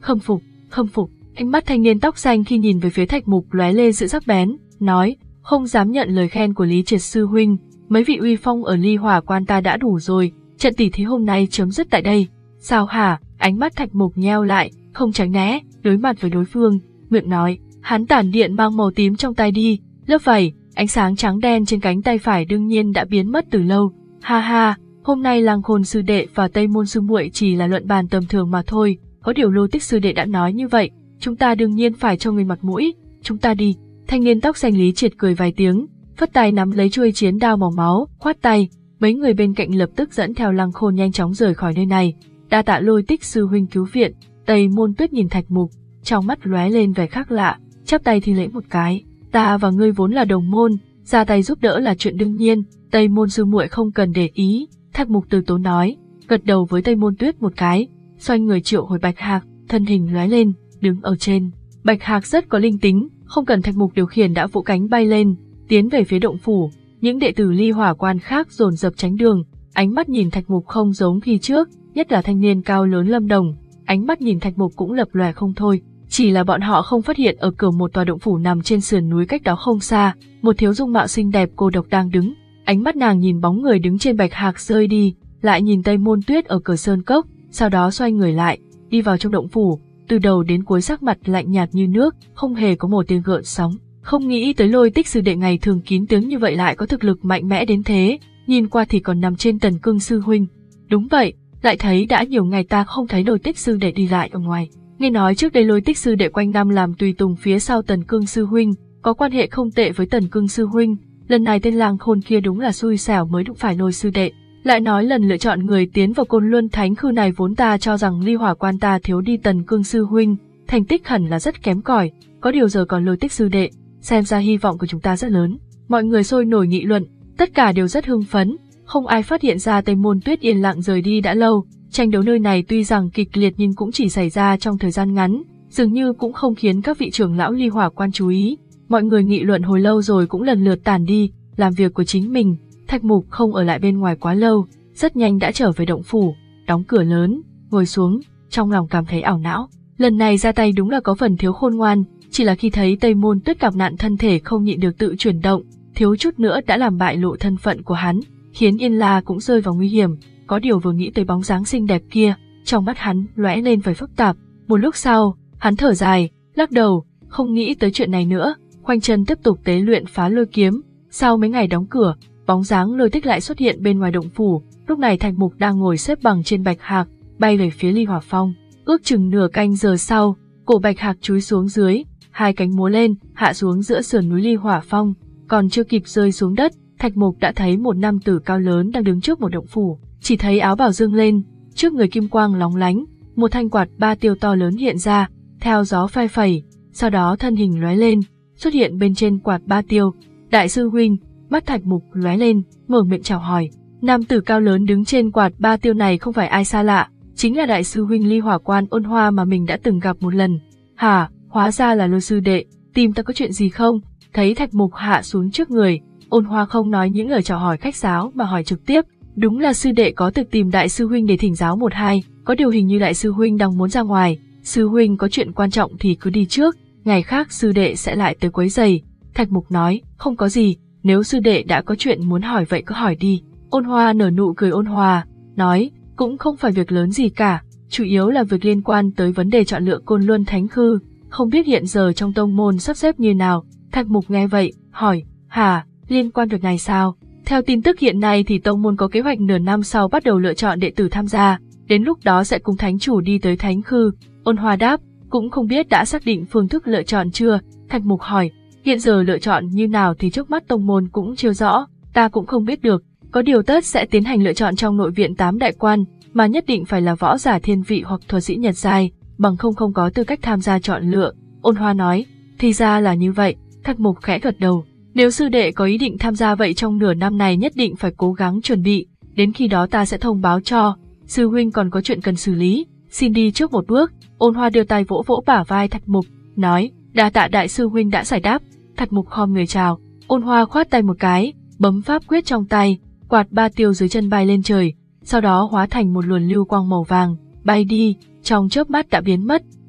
Khâm phục, khâm phục. Ánh mắt thanh niên tóc xanh khi nhìn về phía Thạch Mục lóe lên sự sắc bén, nói, không dám nhận lời khen của Lý Triệt sư huynh, mấy vị uy phong ở Ly Hỏa Quan ta đã đủ rồi, trận tỷ thí hôm nay chấm dứt tại đây. Sao hả? Ánh mắt Thạch Mục nheo lại, không tránh né, đối mặt với đối phương, miệng nói, hắn tản điện mang màu tím trong tay đi, lớp vảy, ánh sáng trắng đen trên cánh tay phải đương nhiên đã biến mất từ lâu. Ha ha, hôm nay Lăng Khôn sư đệ và Tây Môn sư muội chỉ là luận bàn tầm thường mà thôi, có điều Lôi Tích sư đệ đã nói như vậy, chúng ta đương nhiên phải cho người mặt mũi, chúng ta đi. Thanh niên tóc xanh Lý Triệt cười vài tiếng, phất tay nắm lấy chuôi chiến đao màu máu, khoát tay, mấy người bên cạnh lập tức dẫn theo Lăng Khôn nhanh chóng rời khỏi nơi này. Đa tạ Lôi Tích sư huynh cứu viện. Tây Môn Tuyết nhìn Thạch Mục, trong mắt lóe lên vẻ khác lạ, chắp tay thi lễ một cái. Ta và ngươi vốn là đồng môn, ra tay giúp đỡ là chuyện đương nhiên, Tây Môn sư muội không cần để ý. Thạch Mục từ tốn nói, gật đầu với Tây Môn Tuyết một cái, xoay người triệu hồi Bạch Hạc, thân hình lóe lên, đứng ở trên. Bạch Hạc rất có linh tính, không cần Thạch Mục điều khiển đã vỗ cánh bay lên, tiến về phía động phủ. Những đệ tử Ly Hỏa Quan khác dồn dập tránh đường, ánh mắt nhìn Thạch Mục không giống khi trước, nhất là thanh niên cao lớn Lâm Đồng, ánh mắt nhìn Thạch Mục cũng lập lòe không thôi. Chỉ là bọn họ không phát hiện ở cửa một tòa động phủ nằm trên sườn núi cách đó không xa, một thiếu dung mạo xinh đẹp cô độc đang đứng. Ánh mắt nàng nhìn bóng người đứng trên Bạch Hạc rơi đi, lại nhìn Tây Môn Tuyết ở cửa sơn cốc, sau đó xoay người lại, đi vào trong động phủ, từ đầu đến cuối sắc mặt lạnh nhạt như nước, không hề có một tiếng gợn sóng. Không nghĩ tới Lôi Tích sư đệ ngày thường kín tiếng như vậy lại có thực lực mạnh mẽ đến thế, nhìn qua thì còn nằm trên Tần Cương sư huynh. Đúng vậy, lại thấy đã nhiều ngày ta không thấy Lôi Tích sư đệ đi lại ở ngoài. Nghe nói trước đây Lôi Tích sư đệ quanh năm làm tùy tùng phía sau Tần Cương sư huynh, có quan hệ không tệ với Tần Cương sư huynh, lần này tên Lăng Khôn kia đúng là xui xẻo mới đụng phải Lôi sư đệ. Lại nói lần lựa chọn người tiến vào Côn Luân Thánh Khư này vốn ta cho rằng Ly Hỏa Quan ta thiếu đi Tần Cương sư huynh, thành tích hẳn là rất kém cỏi, có điều giờ còn Lôi Tích sư đệ, xem ra hy vọng của chúng ta rất lớn. Mọi người sôi nổi nghị luận, tất cả đều rất hưng phấn, không ai phát hiện ra Tây Môn Tuyết yên lặng rời đi đã lâu. Tranh đấu nơi này tuy rằng kịch liệt nhưng cũng chỉ xảy ra trong thời gian ngắn, dường như cũng không khiến các vị trưởng lão Ly Hỏa Quan chú ý. Mọi người nghị luận hồi lâu rồi cũng lần lượt tản đi, làm việc của chính mình. Thạch Mục không ở lại bên ngoài quá lâu, rất nhanh đã trở về động phủ, đóng cửa lớn, ngồi xuống, trong lòng cảm thấy ảo não. Lần này ra tay đúng là có phần thiếu khôn ngoan, chỉ là khi thấy Tây Môn Tuyết gặp nạn thân thể không nhịn được tự chuyển động, thiếu chút nữa đã làm bại lộ thân phận của hắn, khiến Yên La cũng rơi vào nguy hiểm. Có điều vừa nghĩ tới bóng dáng xinh đẹp kia, trong mắt hắn lóe lên vẻ phức tạp. Một lúc sau, hắn thở dài, lắc đầu, không nghĩ tới chuyện này nữa, khoanh chân tiếp tục tế luyện Phá Lôi kiếm. Sau mấy ngày đóng cửa, bóng dáng Lôi Tích lại xuất hiện bên ngoài động phủ. Lúc này Thạch Mục đang ngồi xếp bằng trên Bạch Hạc, bay về phía Ly Hỏa Phong. Ước chừng nửa canh giờ sau, cổ Bạch Hạc chúi xuống dưới, hai cánh múa lên, hạ xuống giữa sườn núi Ly Hỏa Phong. Còn chưa kịp rơi xuống đất, Thạch Mục đã thấy một nam tử cao lớn đang đứng trước một động phủ. Chỉ thấy áo bào dương lên, trước người kim quang lóng lánh, một thanh quạt ba tiêu to lớn hiện ra, theo gió phe phẩy, sau đó thân hình lóe lên, xuất hiện bên trên quạt ba tiêu. Đại sư huynh, mắt Thạch Mục lóe lên, mở miệng chào hỏi. Nam tử cao lớn đứng trên quạt ba tiêu này không phải ai xa lạ, chính là đại sư huynh Ly Hỏa Quan Ôn Hoa mà mình đã từng gặp một lần. Hả, hóa ra là Lôi sư đệ, tìm ta có chuyện gì không? Thấy Thạch Mục hạ xuống trước người, Ôn Hoa không nói những lời chào hỏi khách sáo mà hỏi trực tiếp. Đúng là sư đệ có thực tìm đại sư huynh để thỉnh giáo một hai, có điều hình như đại sư huynh đang muốn ra ngoài, sư huynh có chuyện quan trọng thì cứ đi trước, ngày khác sư đệ sẽ lại tới quấy rầy. Thạch Mục nói, không có gì, nếu sư đệ đã có chuyện muốn hỏi vậy cứ hỏi đi. Ôn Hoa nở nụ cười ôn hòa, nói, cũng không phải việc lớn gì cả, chủ yếu là việc liên quan tới vấn đề chọn lựa Côn Luân Thánh Khư, không biết hiện giờ trong tông môn sắp xếp như nào. Thạch Mục nghe vậy, hỏi, hả, liên quan việc này sao? Theo tin tức hiện nay thì tông môn có kế hoạch nửa năm sau bắt đầu lựa chọn đệ tử tham gia, đến lúc đó sẽ cùng thánh chủ đi tới Thánh Khư. Ôn Hoa đáp, cũng không biết đã xác định phương thức lựa chọn chưa? Thạch Mục hỏi, hiện giờ lựa chọn như nào thì trước mắt tông môn cũng chưa rõ, ta cũng không biết được, có điều tất sẽ tiến hành lựa chọn trong nội viện tám đại quan, mà nhất định phải là võ giả thiên vị hoặc thuật sĩ nhật giai, bằng không không có tư cách tham gia chọn lựa. Ôn Hoa nói, thì ra là như vậy. Thạch Mục khẽ gật đầu. Nếu sư đệ có ý định tham gia vậy trong nửa năm này nhất định phải cố gắng chuẩn bị, đến khi đó ta sẽ thông báo cho. Sư huynh còn có chuyện cần xử lý, xin đi trước một bước. Ôn Hoa đưa tay vỗ vỗ bả vai Thạch Mục, nói, đa tạ đại sư huynh đã giải đáp. Thạch Mục khom người chào, Ôn Hoa khoát tay một cái, bấm pháp quyết trong tay, quạt ba tiêu dưới chân bay lên trời, sau đó hóa thành một luồng lưu quang màu vàng, bay đi, trong chớp mắt đã biến mất. Thạch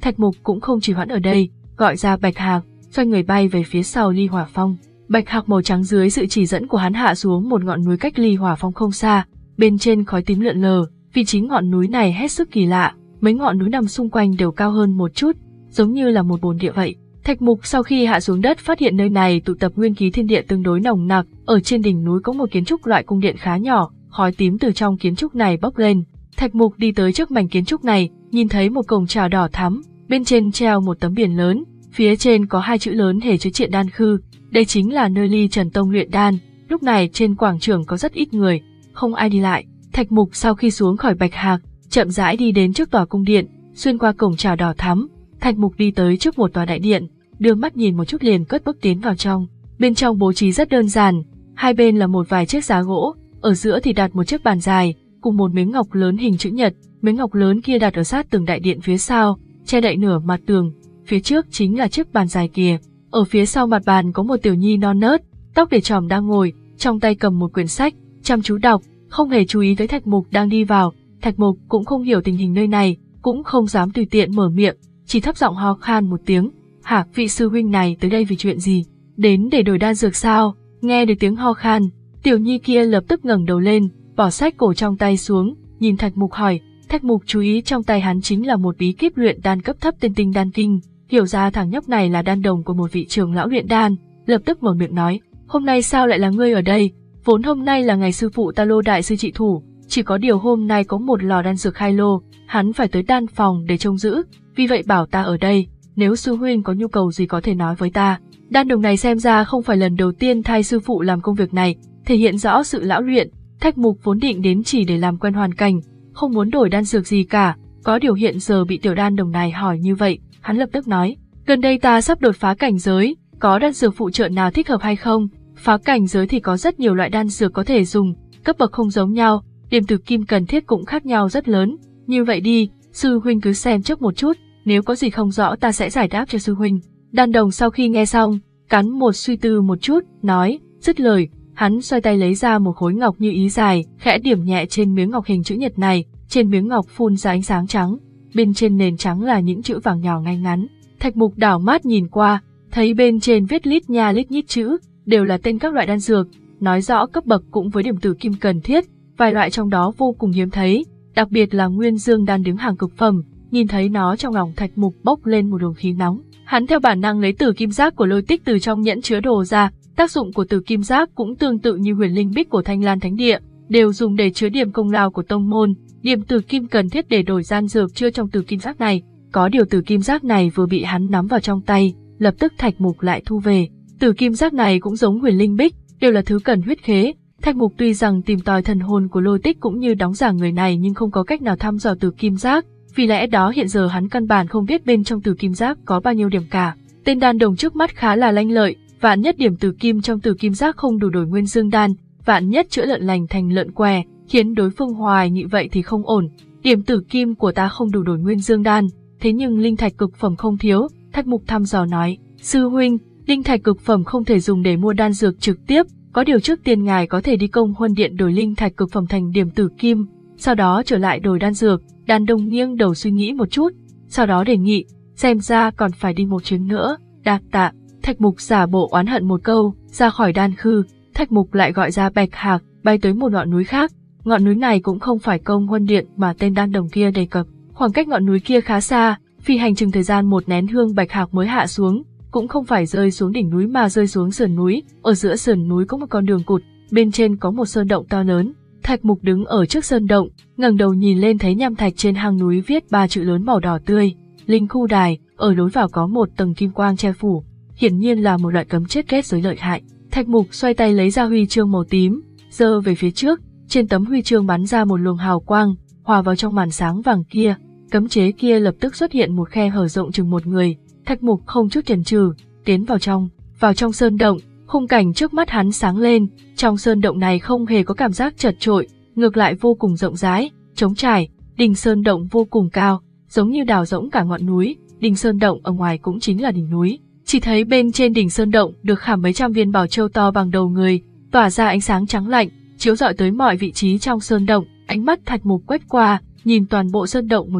Thạch Mục cũng không trì hoãn ở đây, gọi ra Bạch Hạc, xoay người bay về phía sau Ly Hỏa Phong. Bạch Hạc màu trắng dưới sự chỉ dẫn của hắn hạ xuống một ngọn núi cách Ly Hỏa Phong không xa, bên trên khói tím lượn lờ, vị trí ngọn núi này hết sức kỳ lạ, mấy ngọn núi nằm xung quanh đều cao hơn một chút, giống như là một bồn địa vậy. Thạch Mục sau khi hạ xuống đất phát hiện nơi này tụ tập nguyên khí thiên địa tương đối nồng nặc, ở trên đỉnh núi có một kiến trúc loại cung điện khá nhỏ, khói tím từ trong kiến trúc này bốc lên. Thạch Mục đi tới trước mảnh kiến trúc này, nhìn thấy một cổng chào đỏ thắm, bên trên treo một tấm biển lớn, phía trên có hai chữ lớn hề chứa Triện Đan Khư, đây chính là nơi Ly Trần Tông luyện đan. Lúc này trên quảng trường có rất ít người, không ai đi lại. Thạch Mục sau khi xuống khỏi Bạch Hạc, chậm rãi đi đến trước tòa cung điện, xuyên qua cổng chào đỏ thắm, Thạch Mục đi tới trước một tòa đại điện, đưa mắt nhìn một chút liền cất bước tiến vào trong. Bên trong bố trí rất đơn giản, hai bên là một vài chiếc giá gỗ, ở giữa thì đặt một chiếc bàn dài, cùng một miếng ngọc lớn hình chữ nhật, miếng ngọc lớn kia đặt ở sát tường đại điện phía sau, che đậy nửa mặt tường, phía trước chính là chiếc bàn dài kia. Ở phía sau mặt bàn có một tiểu nhi non nớt, tóc để tròm đang ngồi, trong tay cầm một quyển sách, chăm chú đọc, không hề chú ý tới Thạch Mục đang đi vào. Thạch Mục cũng không hiểu tình hình nơi này, cũng không dám tùy tiện mở miệng, chỉ thấp giọng ho khan một tiếng. Hả, vị sư huynh này tới đây vì chuyện gì? Đến để đổi đan dược sao? Nghe được tiếng ho khan, tiểu nhi kia lập tức ngẩng đầu lên, bỏ sách cổ trong tay xuống, nhìn Thạch Mục hỏi. Thạch Mục chú ý trong tay hắn chính là một bí kíp luyện đan cấp thấp tên Tinh Đan Kinh, hiểu ra thằng nhóc này là đan đồng của một vị trưởng lão luyện đan, lập tức mở miệng nói, hôm nay sao lại là ngươi ở đây? Vốn hôm nay là ngày sư phụ ta Lô đại sư trị thủ, chỉ có điều hôm nay có một lò đan dược khai lô, hắn phải tới đan phòng để trông giữ, vì vậy bảo ta ở đây, nếu sư huynh có nhu cầu gì có thể nói với ta. Đan đồng này xem ra không phải lần đầu tiên thay sư phụ làm công việc này, thể hiện rõ sự lão luyện. Thạch Mục vốn định đến chỉ để làm quen hoàn cảnh, không muốn đổi đan dược gì cả, có điều hiện giờ bị tiểu đan đồng này hỏi như vậy, hắn lập tức nói, gần đây ta sắp đột phá cảnh giới, có đan dược phụ trợ nào thích hợp hay không? Phá cảnh giới thì có rất nhiều loại đan dược có thể dùng, cấp bậc không giống nhau, điểm tử kim cần thiết cũng khác nhau rất lớn. Như vậy đi, sư huynh cứ xem trước một chút, nếu có gì không rõ ta sẽ giải đáp cho sư huynh. Đan đồng sau khi nghe xong, cắn một suy tư một chút, nói, dứt lời, hắn xoay tay lấy ra một khối ngọc như ý dài, khẽ điểm nhẹ trên miếng ngọc hình chữ nhật này, trên miếng ngọc phun ra ánh sáng trắng, bên trên nền trắng là những chữ vàng nhỏ ngay ngắn. Thạch Mục đảo mắt nhìn qua, thấy bên trên viết lít nha lít nhít chữ, đều là tên các loại đan dược, nói rõ cấp bậc cũng với điểm tử kim cần thiết, vài loại trong đó vô cùng hiếm thấy, đặc biệt là Nguyên Dương đan đứng hàng cực phẩm. Nhìn thấy nó trong lòng Thạch Mục bốc lên một luồng khí nóng, hắn theo bản năng lấy tử kim giác của Lôi Tích từ trong nhẫn chứa đồ ra. Tác dụng của tử kim giác cũng tương tự như huyền linh bích của Thanh Lan Thánh Địa, đều dùng để chứa điểm công lao của tông môn. Điểm tử kim cần thiết để đổi đan dược chưa trong tử kim giác này, có điều tử kim giác này vừa bị hắn nắm vào trong tay, lập tức Thạch Mục lại thu về. Tử kim giác này cũng giống huyền linh bích, đều là thứ cần huyết khế. Thạch Mục tuy rằng tìm tòi thần hồn của Lôi Tích cũng như đóng giả người này nhưng không có cách nào thăm dò tử kim giác, vì lẽ đó hiện giờ hắn căn bản không biết bên trong tử kim giác có bao nhiêu điểm cả. Tên đan đồng trước mắt khá là lanh lợi, vạn nhất điểm tử kim trong tử kim giác không đủ đổi Nguyên Dương đan, vạn nhất chữa lợn lành thành lợn què, khiến đối phương hoài nghị vậy thì không ổn. Điểm tử kim của ta không đủ đổi Nguyên Dương đan, thế nhưng linh thạch cực phẩm không thiếu. Thạch Mục thăm dò nói, sư huynh, linh thạch cực phẩm không thể dùng để mua đan dược trực tiếp, có điều trước tiên ngài có thể đi công huân điện đổi linh thạch cực phẩm thành điểm tử kim, sau đó trở lại đổi đan dược. Đan đồng nghiêng đầu suy nghĩ một chút, sau đó đề nghị, xem ra còn phải đi một chuyến nữa. Đa tạ. Thạch Mục giả bộ oán hận một câu, ra khỏi đan khư. Thạch Mục lại gọi ra Bạch Hạc, bay tới một ngọn núi khác. Ngọn núi này cũng không phải công huân điện mà tên đan đồng kia đề cập, khoảng cách ngọn núi kia khá xa, phi hành chừng thời gian một nén hương Bạch Hạc mới hạ xuống, cũng không phải rơi xuống đỉnh núi mà rơi xuống sườn núi. Ở giữa sườn núi có một con đường cụt, bên trên có một sơn động to lớn. Thạch Mục đứng ở trước sơn động, ngẩng đầu nhìn lên thấy nham thạch trên hang núi viết ba chữ lớn màu đỏ tươi, Linh Khu Đài, ở lối vào có một tầng kim quang che phủ, hiển nhiên là một loại cấm chết kết giới lợi hại. Thạch Mục xoay tay lấy ra huy chương màu tím, giơ về phía trước, trên tấm huy chương bắn ra một luồng hào quang, hòa vào trong màn sáng vàng kia, cấm chế kia lập tức xuất hiện một khe hở rộng chừng một người. Thạch Mục không chút chần chừ, tiến vào trong, vào trong sơn động. Khung cảnh trước mắt hắn sáng lên, trong sơn động này không hề có cảm giác chật chội, ngược lại vô cùng rộng rãi, trống trải, đỉnh sơn động vô cùng cao, giống như đào rỗng cả ngọn núi. Đỉnh sơn động ở ngoài cũng chính là đỉnh núi, chỉ thấy bên trên đỉnh sơn động được khảm mấy trăm viên bảo châu to bằng đầu người, tỏa ra ánh sáng trắng lạnh, chiếu rọi tới mọi vị trí trong sơn động. Ánh mắt Thạch Mục quét qua, nhìn toàn bộ sơn động một lần,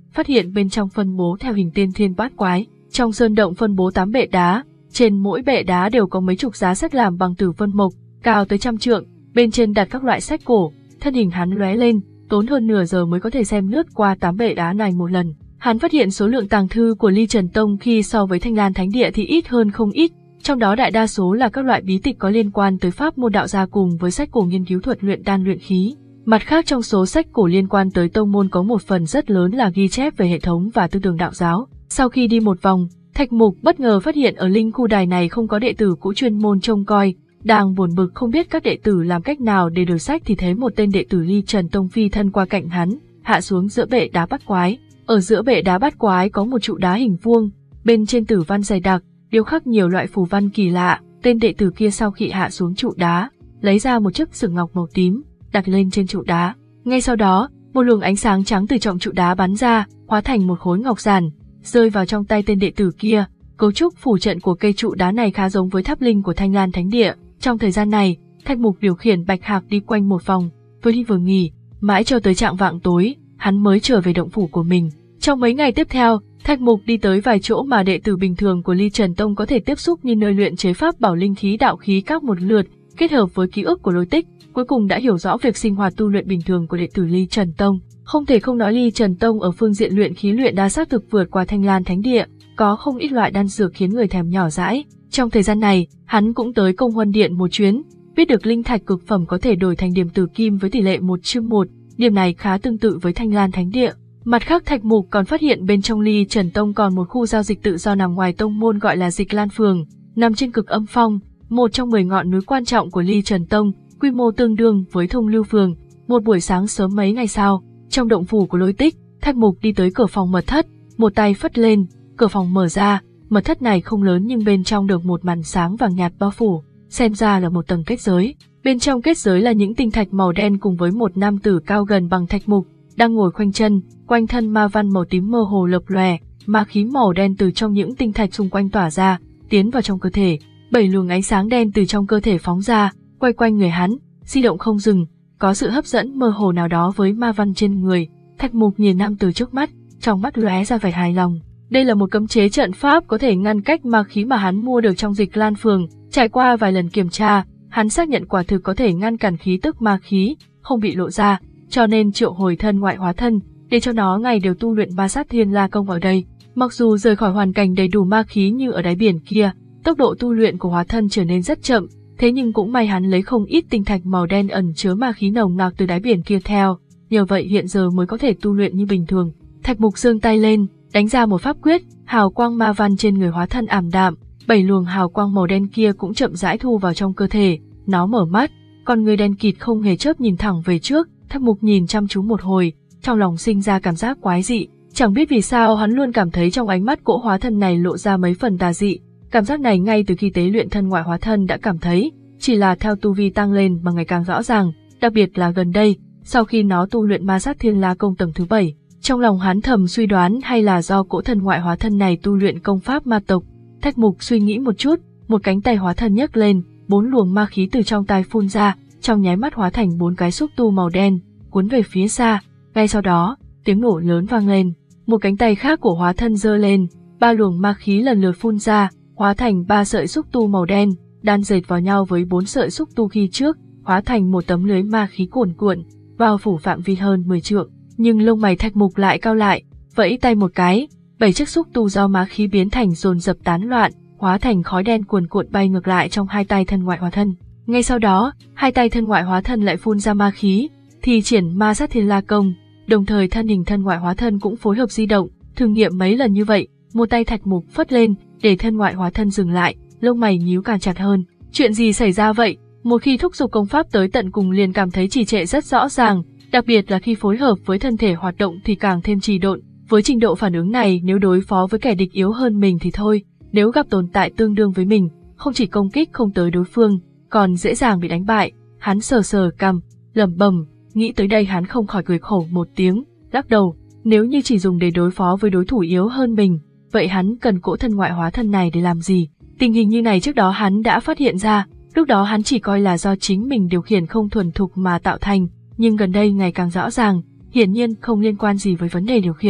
phát hiện bên trong phân bố theo hình tiên thiên bát quái. Trong sơn động phân bố tám bệ đá, trên mỗi bệ đá đều có mấy chục giá sách làm bằng tử vân mộc, cao tới trăm trượng, bên trên đặt các loại sách cổ. Thân hình hắn lóe lên, tốn hơn nửa giờ mới có thể xem lướt qua tám bệ đá này một lần. Hắn phát hiện số lượng tàng thư của Ly Trần Tông khi so với Thanh Lan Thánh Địa thì ít hơn không ít, trong đó đại đa số là các loại bí tịch có liên quan tới pháp môn đạo gia cùng với sách cổ nghiên cứu thuật luyện đan luyện khí. Mặt khác, trong số sách cổ liên quan tới tông môn có một phần rất lớn là ghi chép về hệ thống và tư tưởng đạo giáo. Sau khi đi một vòng, Thạch Mục bất ngờ phát hiện ở linh khu đài này không có đệ tử cũ chuyên môn trông coi. Đang buồn bực không biết các đệ tử làm cách nào để đổi sách thì thấy một tên đệ tử Ly Trần Tông phi thân qua cạnh hắn, hạ xuống giữa bệ đá bát quái. Ở giữa bệ đá bát quái có một trụ đá hình vuông, bên trên tử văn dày đặc, điêu khắc nhiều loại phù văn kỳ lạ. Tên đệ tử kia sau khi hạ xuống trụ đá, lấy ra một chiếc sừng ngọc màu tím, đặt lên trên trụ đá. Ngay sau đó, một luồng ánh sáng trắng từ trong trụ đá bắn ra, hóa thành một khối ngọc giản, rơi vào trong tay tên đệ tử kia. Cấu trúc phủ trận của cây trụ đá này khá giống với tháp linh của Thanh Lan Thánh Địa. Trong thời gian này, Thạch Mục điều khiển Bạch Hạc đi quanh một vòng, vừa đi vừa nghỉ, mãi cho tới chạng vạng tối, hắn mới trở về động phủ của mình. Trong mấy ngày tiếp theo, Thạch Mục đi tới vài chỗ mà đệ tử bình thường của Ly Trần Tông có thể tiếp xúc như nơi luyện chế pháp bảo linh khí đạo khí các một lượt, kết hợp với ký ức của Lôi Tích, cuối cùng đã hiểu rõ việc sinh hoạt tu luyện bình thường của đệ tử Ly Trần Tông. Không thể không nói Ly Trần Tông ở phương diện luyện khí luyện đan xác thực vượt qua Thanh Lan Thánh Địa, có không ít loại đan dược khiến người thèm nhỏ dãi. Trong thời gian này, hắn cũng tới Công Huân Điện một chuyến, biết được linh thạch cực phẩm có thể đổi thành điểm tử kim với tỷ lệ một chia một, điểm này khá tương tự với Thanh Lan Thánh Địa. Mặt khác, Thạch Mục còn phát hiện bên trong Ly Trần Tông còn một khu giao dịch tự do nằm ngoài tông môn gọi là Dịch Lan Phường, nằm trên cực âm phong, một trong mười ngọn núi quan trọng của Ly Trần Tông, quy mô tương đương với Thông Lưu Phường. Một buổi sáng sớm mấy ngày sau, trong động phủ của Lôi Tích, Thạch Mục đi tới cửa phòng mật thất, một tay phất lên, cửa phòng mở ra. Mật thất này không lớn nhưng bên trong được một màn sáng vàng nhạt bao phủ, xem ra là một tầng kết giới. Bên trong kết giới là những tinh thạch màu đen cùng với một nam tử cao gần bằng Thạch Mục, đang ngồi khoanh chân, quanh thân ma văn màu tím mơ hồ lập lòe, ma khí màu đen từ trong những tinh thạch xung quanh tỏa ra, tiến vào trong cơ thể. Bảy luồng ánh sáng đen từ trong cơ thể phóng ra, quay quanh người hắn, di động không dừng, có sự hấp dẫn mơ hồ nào đó với ma văn trên người. Thạch Mục nhìn nam tử trước mắt, trong mắt lóe ra vẻ hài lòng. Đây là một cấm chế trận pháp có thể ngăn cách ma khí mà hắn mua được trong Dịch Lan Phường. Trải qua vài lần kiểm tra, hắn xác nhận quả thực có thể ngăn cản khí tức ma khí, không bị lộ ra, cho nên triệu hồi thân ngoại hóa thân, để cho nó ngày đều tu luyện Ma Sát Thiên La Công ở đây. Mặc dù rời khỏi hoàn cảnh đầy đủ ma khí như ở đáy biển kia, tốc độ tu luyện của hóa thân trở nên rất chậm, thế nhưng cũng may hắn lấy không ít tinh thạch màu đen ẩn chứa ma khí nồng nặc từ đáy biển kia theo, nhờ vậy hiện giờ mới có thể tu luyện như bình thường. Thạch Mục giương tay lên, đánh ra một pháp quyết, hào quang ma văn trên người hóa thân ảm đạm, bảy luồng hào quang màu đen kia cũng chậm rãi thu vào trong cơ thể. Nó mở mắt, con người đen kịt không hề chớp nhìn thẳng về trước. Thạch Mục nhìn chăm chú một hồi, trong lòng sinh ra cảm giác quái dị, chẳng biết vì sao hắn luôn cảm thấy trong ánh mắt cỗ hóa thân này lộ ra mấy phần tà dị. Cảm giác này ngay từ khi tế luyện thân ngoại hóa thân đã cảm thấy, chỉ là theo tu vi tăng lên mà ngày càng rõ ràng, đặc biệt là gần đây, sau khi nó tu luyện Ma Sát Thiên La Công tầng thứ bảy. Trong lòng hắn thầm suy đoán hay là do cỗ thân ngoại hóa thân này tu luyện công pháp ma tộc. Thạch Mục suy nghĩ một chút, một cánh tay hóa thân nhấc lên, bốn luồng ma khí từ trong tay phun ra, trong nháy mắt hóa thành bốn cái xúc tu màu đen, cuốn về phía xa. Ngay sau đó, tiếng nổ lớn vang lên, một cánh tay khác của hóa thân giơ lên, ba luồng ma khí lần lượt phun ra, hóa thành ba sợi xúc tu màu đen, đan dệt vào nhau với bốn sợi xúc tu khi trước, hóa thành một tấm lưới ma khí cuồn cuộn, bao phủ phạm vi hơn mười trượng. Nhưng lông mày Thạch Mục lại cau lại, vẫy tay một cái, bảy chiếc xúc tu do ma khí biến thành dồn dập tán loạn, hóa thành khói đen cuồn cuộn bay ngược lại trong hai tay thân ngoại hóa thân. Ngay sau đó, hai tay thân ngoại hóa thân lại phun ra ma khí, thi triển Ma Sát Thiên La Công, đồng thời thân hình thân ngoại hóa thân cũng phối hợp di động, thử nghiệm mấy lần như vậy, một tay Thạch Mục phất lên, để thân ngoại hóa thân dừng lại, lông mày nhíu càng chặt hơn. Chuyện gì xảy ra vậy? Một khi thúc giục công pháp tới tận cùng liền cảm thấy trì trệ rất rõ ràng, đặc biệt là khi phối hợp với thân thể hoạt động thì càng thêm trì độn. Với trình độ phản ứng này, nếu đối phó với kẻ địch yếu hơn mình thì thôi, nếu gặp tồn tại tương đương với mình, không chỉ công kích không tới đối phương, còn dễ dàng bị đánh bại. Hắn sờ sờ cằm, lẩm bẩm, nghĩ tới đây hắn không khỏi cười khổ một tiếng, lắc đầu. Nếu như chỉ dùng để đối phó với đối thủ yếu hơn mình, vậy hắn cần cỗ thân ngoại hóa thân này để làm gì? Tình hình như này trước đó hắn đã phát hiện ra, lúc đó hắn chỉ coi là do chính mình điều khiển không thuần thục mà tạo thành, nhưng gần đây ngày càng rõ ràng, hiển nhiên không liên quan gì với vấn đề điều khiển.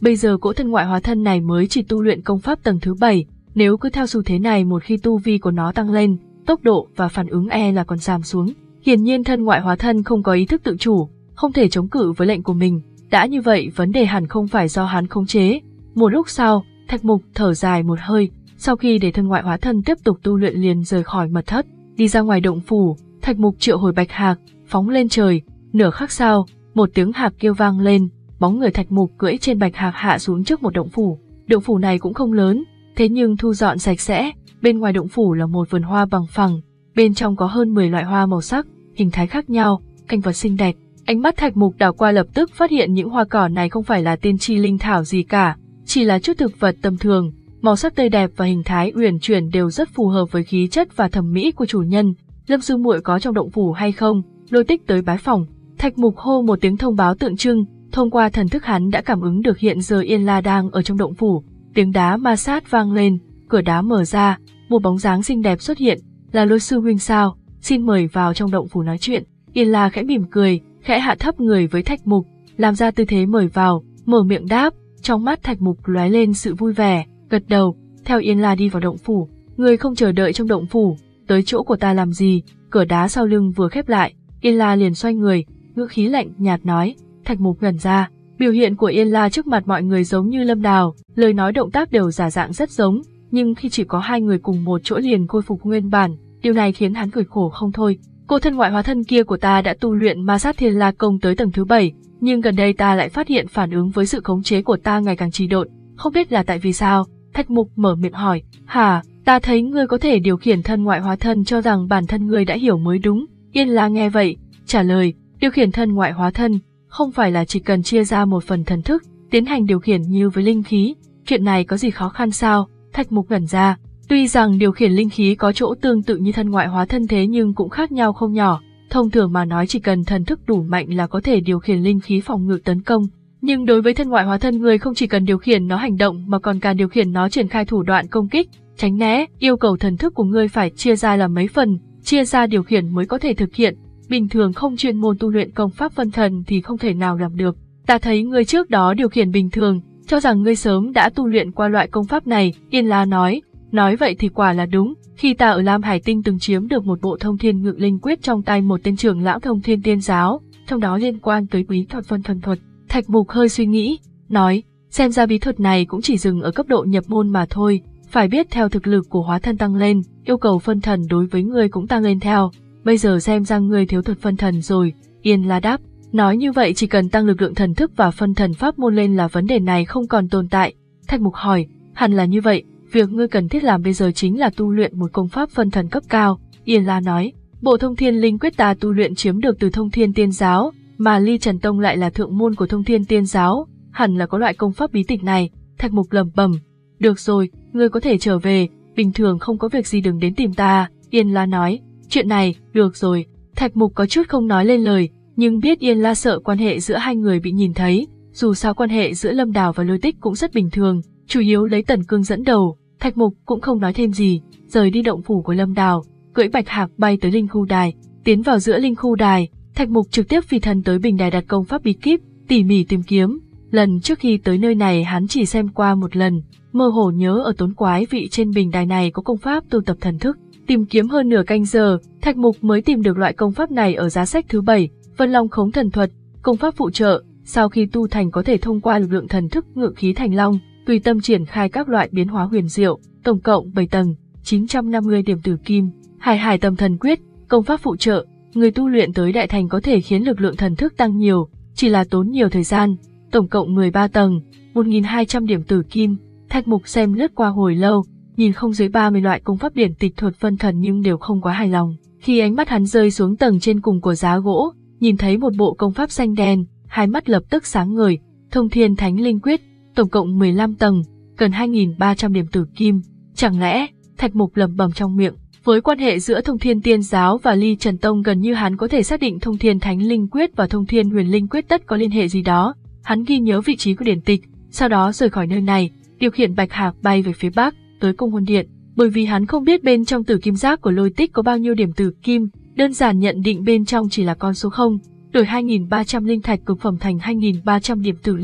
Bây giờ cỗ thân ngoại hóa thân này mới chỉ tu luyện công pháp tầng thứ bảy, nếu cứ theo xu thế này một khi tu vi của nó tăng lên, tốc độ và phản ứng e là còn giảm xuống. Hiển nhiên thân ngoại hóa thân không có ý thức tự chủ, không thể chống cự với lệnh của mình. Đã như vậy vấn đề hẳn không phải do hắn khống chế. Một lúc sau, Thạch Mục thở dài một hơi, sau khi để thân ngoại hóa thân tiếp tục tu luyện liền rời khỏi mật thất, đi ra ngoài động phủ. Thạch Mục triệu hồi Bạch Hạc, phóng lên trời. Nửa khắc sau, một tiếng hạc kêu vang lên, bóng người Thạch Mục cưỡi trên Bạch Hạc hạ xuống trước một động phủ. Động phủ này cũng không lớn, thế nhưng thu dọn sạch sẽ. Bên ngoài động phủ là một vườn hoa bằng phẳng, bên trong có hơn mười loại hoa màu sắc, hình thái khác nhau, cảnh vật xinh đẹp. Ánh mắt Thạch Mục đảo qua lập tức phát hiện những hoa cỏ này không phải là tiên tri linh thảo gì cả, chỉ là chút thực vật tầm thường, màu sắc tươi đẹp và hình thái uyển chuyển đều rất phù hợp với khí chất và thẩm mỹ của chủ nhân. Lâm sư muội có trong động phủ hay không? Lôi Tích tới bái phòng. Thạch Mục hô một tiếng thông báo tượng trưng, thông qua thần thức hắn đã cảm ứng được hiện giờ Yên La đang ở trong động phủ. Tiếng đá ma sát vang lên, cửa đá mở ra, một bóng dáng xinh đẹp xuất hiện, là Lôi sư huynh sao? Xin mời vào trong động phủ nói chuyện. Yên La khẽ mỉm cười, khẽ hạ thấp người với Thạch Mục, làm ra tư thế mời vào, mở miệng đáp. Trong mắt Thạch Mục lóe lên sự vui vẻ, gật đầu, theo Yên La đi vào động phủ. Người không chờ đợi trong động phủ, tới chỗ của ta làm gì? Cửa đá sau lưng vừa khép lại, Yên La liền xoay người, ngữ khí lạnh nhạt nói. Thạch Mục ngẩn ra, biểu hiện của Yên La trước mặt mọi người giống như Lâm Đào, lời nói động tác đều giả dạng rất giống, nhưng khi chỉ có hai người cùng một chỗ liền khôi phục nguyên bản, điều này khiến hắn cười khổ không thôi. Cô thân ngoại hóa thân kia của ta đã tu luyện Ma Sát Thiên La Công tới tầng thứ bảy, nhưng gần đây ta lại phát hiện phản ứng với sự khống chế của ta ngày càng trì độn, không biết là tại vì sao? Thạch Mục mở miệng hỏi. Hả, ta thấy ngươi có thể điều khiển thân ngoại hóa thân cho rằng bản thân ngươi đã hiểu mới đúng. Yên La nghe vậy, trả lời, điều khiển thân ngoại hóa thân, không phải là chỉ cần chia ra một phần thần thức, tiến hành điều khiển như với linh khí, chuyện này có gì khó khăn sao? Thạch Mục ngẩn ra, tuy rằng điều khiển linh khí có chỗ tương tự như thân ngoại hóa thân thế nhưng cũng khác nhau không nhỏ. Thông thường mà nói chỉ cần thần thức đủ mạnh là có thể điều khiển linh khí phòng ngự tấn công, nhưng đối với thân ngoại hóa thân người không chỉ cần điều khiển nó hành động mà còn cần điều khiển nó triển khai thủ đoạn công kích, tránh né, yêu cầu thần thức của ngươi phải chia ra làm mấy phần, chia ra điều khiển mới có thể thực hiện. Bình thường không chuyên môn tu luyện công pháp phân thần thì không thể nào làm được. Ta thấy ngươi trước đó điều khiển bình thường, cho rằng ngươi sớm đã tu luyện qua loại công pháp này. Yên La nói, nói vậy thì quả là đúng. Khi ta ở Lam Hải Tinh từng chiếm được một bộ Thông Thiên Ngự Linh Quyết trong tay một tên trưởng lão Thông Thiên Tiên Giáo, trong đó liên quan tới bí thuật phân thần thuật. Thạch Mục hơi suy nghĩ, nói, xem ra bí thuật này cũng chỉ dừng ở cấp độ nhập môn mà thôi. Phải biết theo thực lực của hóa thân tăng lên, yêu cầu phân thần đối với ngươi cũng tăng lên theo. Bây giờ xem ra ngươi thiếu thuật phân thần rồi. Yên La đáp, nói như vậy chỉ cần tăng lực lượng thần thức và phân thần pháp môn lên là vấn đề này không còn tồn tại. Thạch Mục hỏi, hẳn là như vậy, việc ngươi cần thiết làm bây giờ chính là tu luyện một công pháp phân thần cấp cao. Yên La nói, bộ Thông Thiên Linh Quyết ta tu luyện chiếm được từ Thông Thiên Tiên Giáo, mà Ly Trần Tông lại là thượng môn của Thông Thiên Tiên Giáo, hẳn là có loại công pháp bí tịch này. Thạch Mục lẩm bẩm, được rồi, ngươi có thể trở về, bình thường không có việc gì đừng đến tìm ta. Yên La nói, chuyện này, được rồi. Thạch Mục có chút không nói lên lời, nhưng biết Yên La sợ quan hệ giữa hai người bị nhìn thấy, dù sao quan hệ giữa Lâm Đào và Lôi Tích cũng rất bình thường, chủ yếu lấy Tần Cương dẫn đầu. Thạch Mục cũng không nói thêm gì, rời đi động phủ của Lâm Đào, cưỡi Bạch Hạc bay tới Linh Khu Đài, tiến vào giữa Linh Khu Đài. Thạch Mục trực tiếp phi thân tới bình đài đặt công pháp bí kíp, tỉ mỉ tìm kiếm. Lần trước khi tới nơi này hắn chỉ xem qua một lần, mơ hồ nhớ ở Tốn Quái Vị trên bình đài này có công pháp tu tập thần thức. Tìm kiếm hơn nửa canh giờ, Thạch Mục mới tìm được loại công pháp này ở giá sách thứ bảy, Vân Long Khống Thần Thuật, công pháp phụ trợ, sau khi tu thành có thể thông qua lực lượng thần thức ngự khí thành long, tùy tâm triển khai các loại biến hóa huyền diệu, tổng cộng bảy tầng, chín trăm năm mươi điểm tử kim. Hải Hải Tâm Thần Quyết, công pháp phụ trợ, người tu luyện tới đại thành có thể khiến lực lượng thần thức tăng nhiều, chỉ là tốn nhiều thời gian, tổng cộng mười ba tầng, một nghìn hai trăm điểm tử kim. Thạch Mục xem lướt qua hồi lâu, nhìn không dưới ba mươi loại công pháp điển tịch thuật phân thần nhưng đều không quá hài lòng. Khi ánh mắt hắn rơi xuống tầng trên cùng của giá gỗ, nhìn thấy một bộ công pháp xanh đen, hai mắt lập tức sáng ngời, Thông Thiên Thánh Linh Quyết, tổng cộng mười lăm tầng, cần hai nghìn ba trăm điểm tử kim. Chẳng lẽ, Thạch Mục lẩm bẩm trong miệng, với quan hệ giữa Thông Thiên Tiên Giáo và Ly Trần Tông gần như hắn có thể xác định Thông Thiên Thánh Linh Quyết và Thông Thiên Huyền Linh Quyết tất có liên hệ gì đó. Hắn ghi nhớ vị trí của điển tịch, sau đó rời khỏi nơi này, điều khiển Bạch Hạc bay về phía bắc, tới Cung Hồn Điện, bởi vì hắn không biết bên trong tử kim giác của Lôi Tích có bao nhiêu điểm tử kim, đơn giản nhận định bên trong chỉ là con số không, đổi hai nghìn ba trăm linh thạch cực phẩm thành hai nghìn ba trăm điểm tử linh.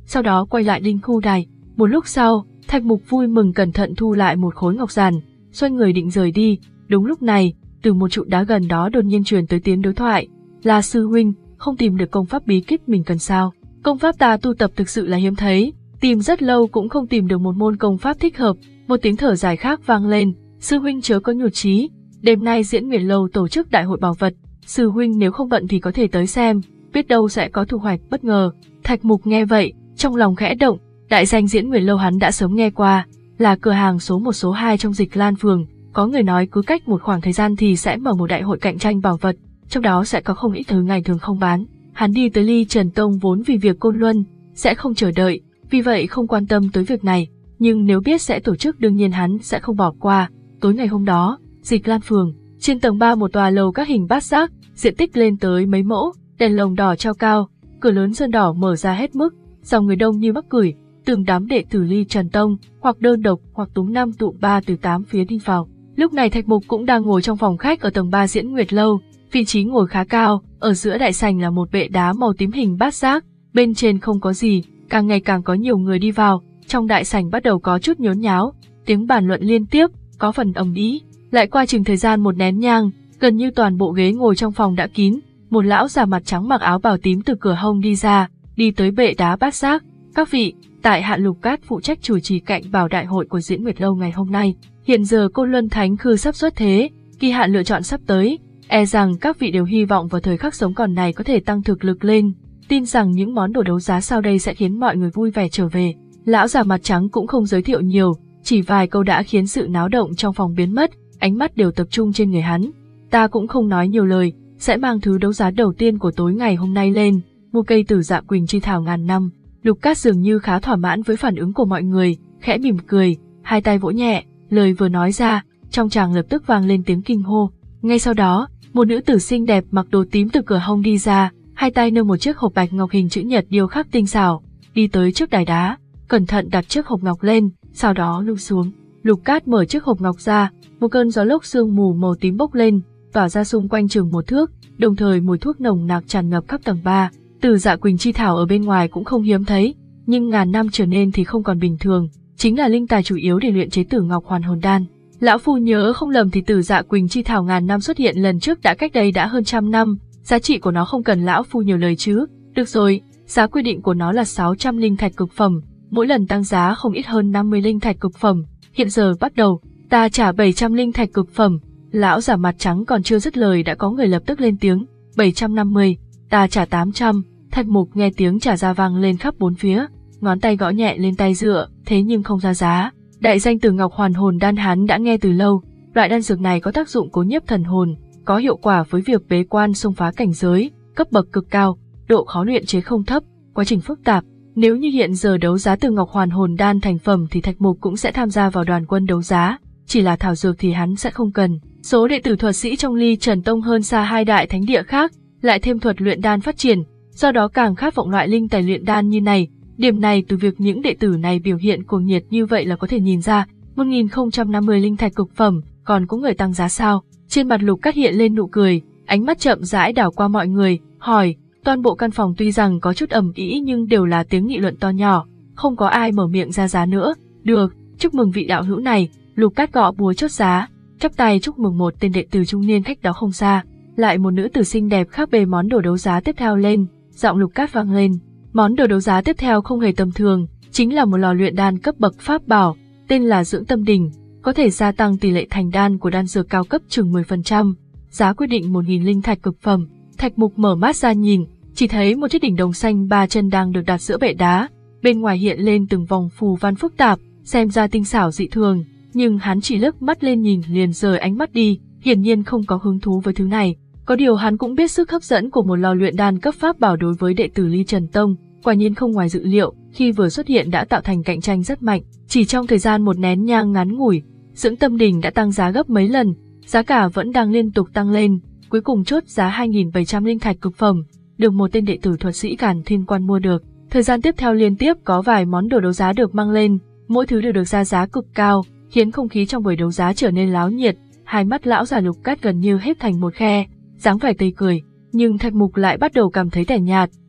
sau đó quay lại đinh khu đài. Một lúc sau, Thạch Mục vui mừng cẩn thận thu lại một khối ngọc giản, xoay người định rời đi. Đúng lúc này, từ một trụ đá gần đó đột nhiên truyền tới tiếng đối thoại. Là sư huynh, không tìm được công pháp bí kíp mình cần sao? Công pháp ta tu tập thực sự là hiếm thấy, tìm rất lâu cũng không tìm được một môn công pháp thích hợp. Một tiếng thở dài khác vang lên. Sư huynh chớ có nhụt chí, đêm nay Diễn Nguyệt Lâu tổ chức đại hội bảo vật, sư huynh nếu không bận thì có thể tới xem, biết đâu sẽ có thu hoạch bất ngờ. Thạch Mục nghe vậy, trong lòng khẽ động, đại danh Diễn Nguyệt Lâu hắn đã sớm nghe qua, là cửa hàng số một số hai trong Dịch Lan phường, có người nói cứ cách một khoảng thời gian thì sẽ mở một đại hội cạnh tranh bảo vật, trong đó sẽ có không ít thứ ngày thường không bán. Hắn đi tới Ly Trần Tông vốn vì việc Côn Luân, sẽ không chờ đợi, vì vậy không quan tâm tới việc này, nhưng nếu biết sẽ tổ chức đương nhiên hắn sẽ không bỏ qua. Tối ngày hôm đó, Dịch Lan phường, trên tầng ba một tòa lầu các hình bát giác, diện tích lên tới mấy mẫu, đèn lồng đỏ treo cao, cửa lớn sơn đỏ mở ra hết mức, dòng người đông như mắc cười, từng đám đệ tử Ly Trần Tông, hoặc đơn độc hoặc túm năm tụ ba từ tám phía đi vào. Lúc này Thạch Mục cũng đang ngồi trong phòng khách ở tầng ba Diễn Nguyệt Lâu, vị trí ngồi khá cao, ở giữa đại sảnh là một bệ đá màu tím hình bát giác, bên trên không có gì, càng ngày càng có nhiều người đi vào, trong đại sảnh bắt đầu có chút nhốn nháo, tiếng bàn luận liên tiếp, có phần ầm ĩ. Lại qua chừng thời gian một nén nhang, gần như toàn bộ ghế ngồi trong phòng đã kín, một lão già mặt trắng mặc áo bào tím từ cửa hông đi ra, đi tới bệ đá bát giác. Các vị, tại hạ Lục Cát phụ trách chủ trì cạnh bảo đại hội của Diễn Nguyệt Lâu ngày hôm nay. Hiện giờ Côn Luân Thánh Khư sắp xuất thế, kỳ hạn lựa chọn sắp tới, e rằng các vị đều hy vọng vào thời khắc sống còn này có thể tăng thực lực lên, tin rằng những món đồ đấu giá sau đây sẽ khiến mọi người vui vẻ trở về. Lão già mặt trắng cũng không giới thiệu nhiều, chỉ vài câu đã khiến sự náo động trong phòng biến mất, ánh mắt đều tập trung trên người hắn. Ta cũng không nói nhiều lời, sẽ mang thứ đấu giá đầu tiên của tối ngày hôm nay lên, một cây Tử Dạ Quỳnh Chi Thảo ngàn năm. Lục Cát dường như khá thỏa mãn với phản ứng của mọi người, khẽ mỉm cười, hai tay vỗ nhẹ, lời vừa nói ra, trong tràng lập tức vang lên tiếng kinh hô. Ngay sau đó, một nữ tử xinh đẹp mặc đồ tím từ cửa hông đi ra, hai tay nâng một chiếc hộp bạch ngọc hình chữ nhật điêu khắc tinh xảo, đi tới trước đài đá, cẩn thận đặt chiếc hộp ngọc lên, sau đó lưu xuống. Lục Cát mở chiếc hộp ngọc ra, một cơn gió lốc sương mù màu tím bốc lên, tỏa ra xung quanh chừng một thước, đồng thời mùi thuốc nồng nặc tràn ngập khắp tầng ba. Tử Dạ Quỳnh Chi Thảo ở bên ngoài cũng không hiếm thấy, nhưng ngàn năm trở nên thì không còn bình thường, chính là linh tài chủ yếu để luyện chế Tử Ngọc Hoàn Hồn Đan. Lão phu nhớ không lầm thì Tử Dạ Quỳnh Chi Thảo ngàn năm xuất hiện lần trước đã cách đây đã hơn trăm năm, giá trị của nó không cần lão phu nhiều lời chứ. Được rồi, giá quy định của nó là sáu trăm linh thạch cực phẩm, mỗi lần tăng giá không ít hơn năm mươi linh thạch cực phẩm. Hiện giờ bắt đầu, ta trả bảy trăm linh thạch cực phẩm. Lão giả mặt trắng còn chưa dứt lời đã có người lập tức lên tiếng, bảy trăm năm mươi, ta trả tám trăm. Thạch Mục nghe tiếng trả ra vang lên khắp bốn phía, ngón tay gõ nhẹ lên tay dựa, thế nhưng không ra giá. Đại danh Tử Ngọc Hoàn Hồn Đan hắn đã nghe từ lâu, loại đan dược này có tác dụng cố nhiếp thần hồn, có hiệu quả với việc bế quan xông phá cảnh giới, cấp bậc cực cao, độ khó luyện chế không thấp, quá trình phức tạp. Nếu như hiện giờ đấu giá Tử Ngọc Hoàn Hồn Đan thành phẩm thì Thạch Mục cũng sẽ tham gia vào đoàn quân đấu giá, chỉ là thảo dược thì hắn sẽ không cần. Số đệ tử thuật sĩ trong Ly Trần Tông hơn xa hai đại thánh địa khác, lại thêm thuật luyện đan phát triển, do đó càng khát vọng loại linh tài luyện đan như này. Điểm này từ việc những đệ tử này biểu hiện cuồng nhiệt như vậy là có thể nhìn ra. Một nghìn không trăm năm mươi linh thạch cực phẩm, còn có người tăng giá sao? Trên mặt Lục Cát hiện lên nụ cười, ánh mắt chậm rãi đảo qua mọi người, hỏi. Toàn bộ căn phòng tuy rằng có chút ầm ĩ nhưng đều là tiếng nghị luận to nhỏ, không có ai mở miệng ra giá nữa. Được, chúc mừng vị đạo hữu này. Lục Cát gõ búa chốt giá, chắp tay chúc mừng một tên đệ tử trung niên cách đó không xa. Lại một nữ tử xinh đẹp khác bề món đồ đấu giá tiếp theo lên, giọng Lục Cát vang lên. Món đồ đấu giá tiếp theo không hề tầm thường, chính là một lò luyện đan cấp bậc pháp bảo, tên là Dưỡng Tâm Đỉnh, có thể gia tăng tỷ lệ thành đan của đan dược cao cấp chừng mười phần trăm. Giá quyết định một nghìn linh thạch cực phẩm. Thạch Mục mở mắt ra nhìn, chỉ thấy một chiếc đỉnh đồng xanh ba chân đang được đặt giữa bệ đá, bên ngoài hiện lên từng vòng phù văn phức tạp, xem ra tinh xảo dị thường, nhưng hắn chỉ lướt mắt lên nhìn liền rời ánh mắt đi, hiển nhiên không có hứng thú với thứ này. Có điều hắn cũng biết sức hấp dẫn của một lò luyện đan cấp pháp bảo đối với đệ tử Ly Trần Tông, quả nhiên không ngoài dự liệu, khi vừa xuất hiện đã tạo thành cạnh tranh rất mạnh. Chỉ trong thời gian một nén nhang ngắn ngủi, Dưỡng Tâm Đỉnh đã tăng giá gấp mấy lần, giá cả vẫn đang liên tục tăng lên, cuối cùng chốt giá hai nghìn bảy trăm linh thạch cực phẩm, được một tên đệ tử thuật sĩ Càn Thiên Quan mua được. Thời gian tiếp theo liên tiếp có vài món đồ đấu giá được mang lên, mỗi thứ đều được ra giá cực cao, khiến không khí trong buổi đấu giá trở nên láo nhiệt. Hai mắt lão già Lục Cát gần như hếp thành một khe, dáng vẻ tươi cười, nhưng Thạch Mục lại bắt đầu cảm thấy tẻ nhạt,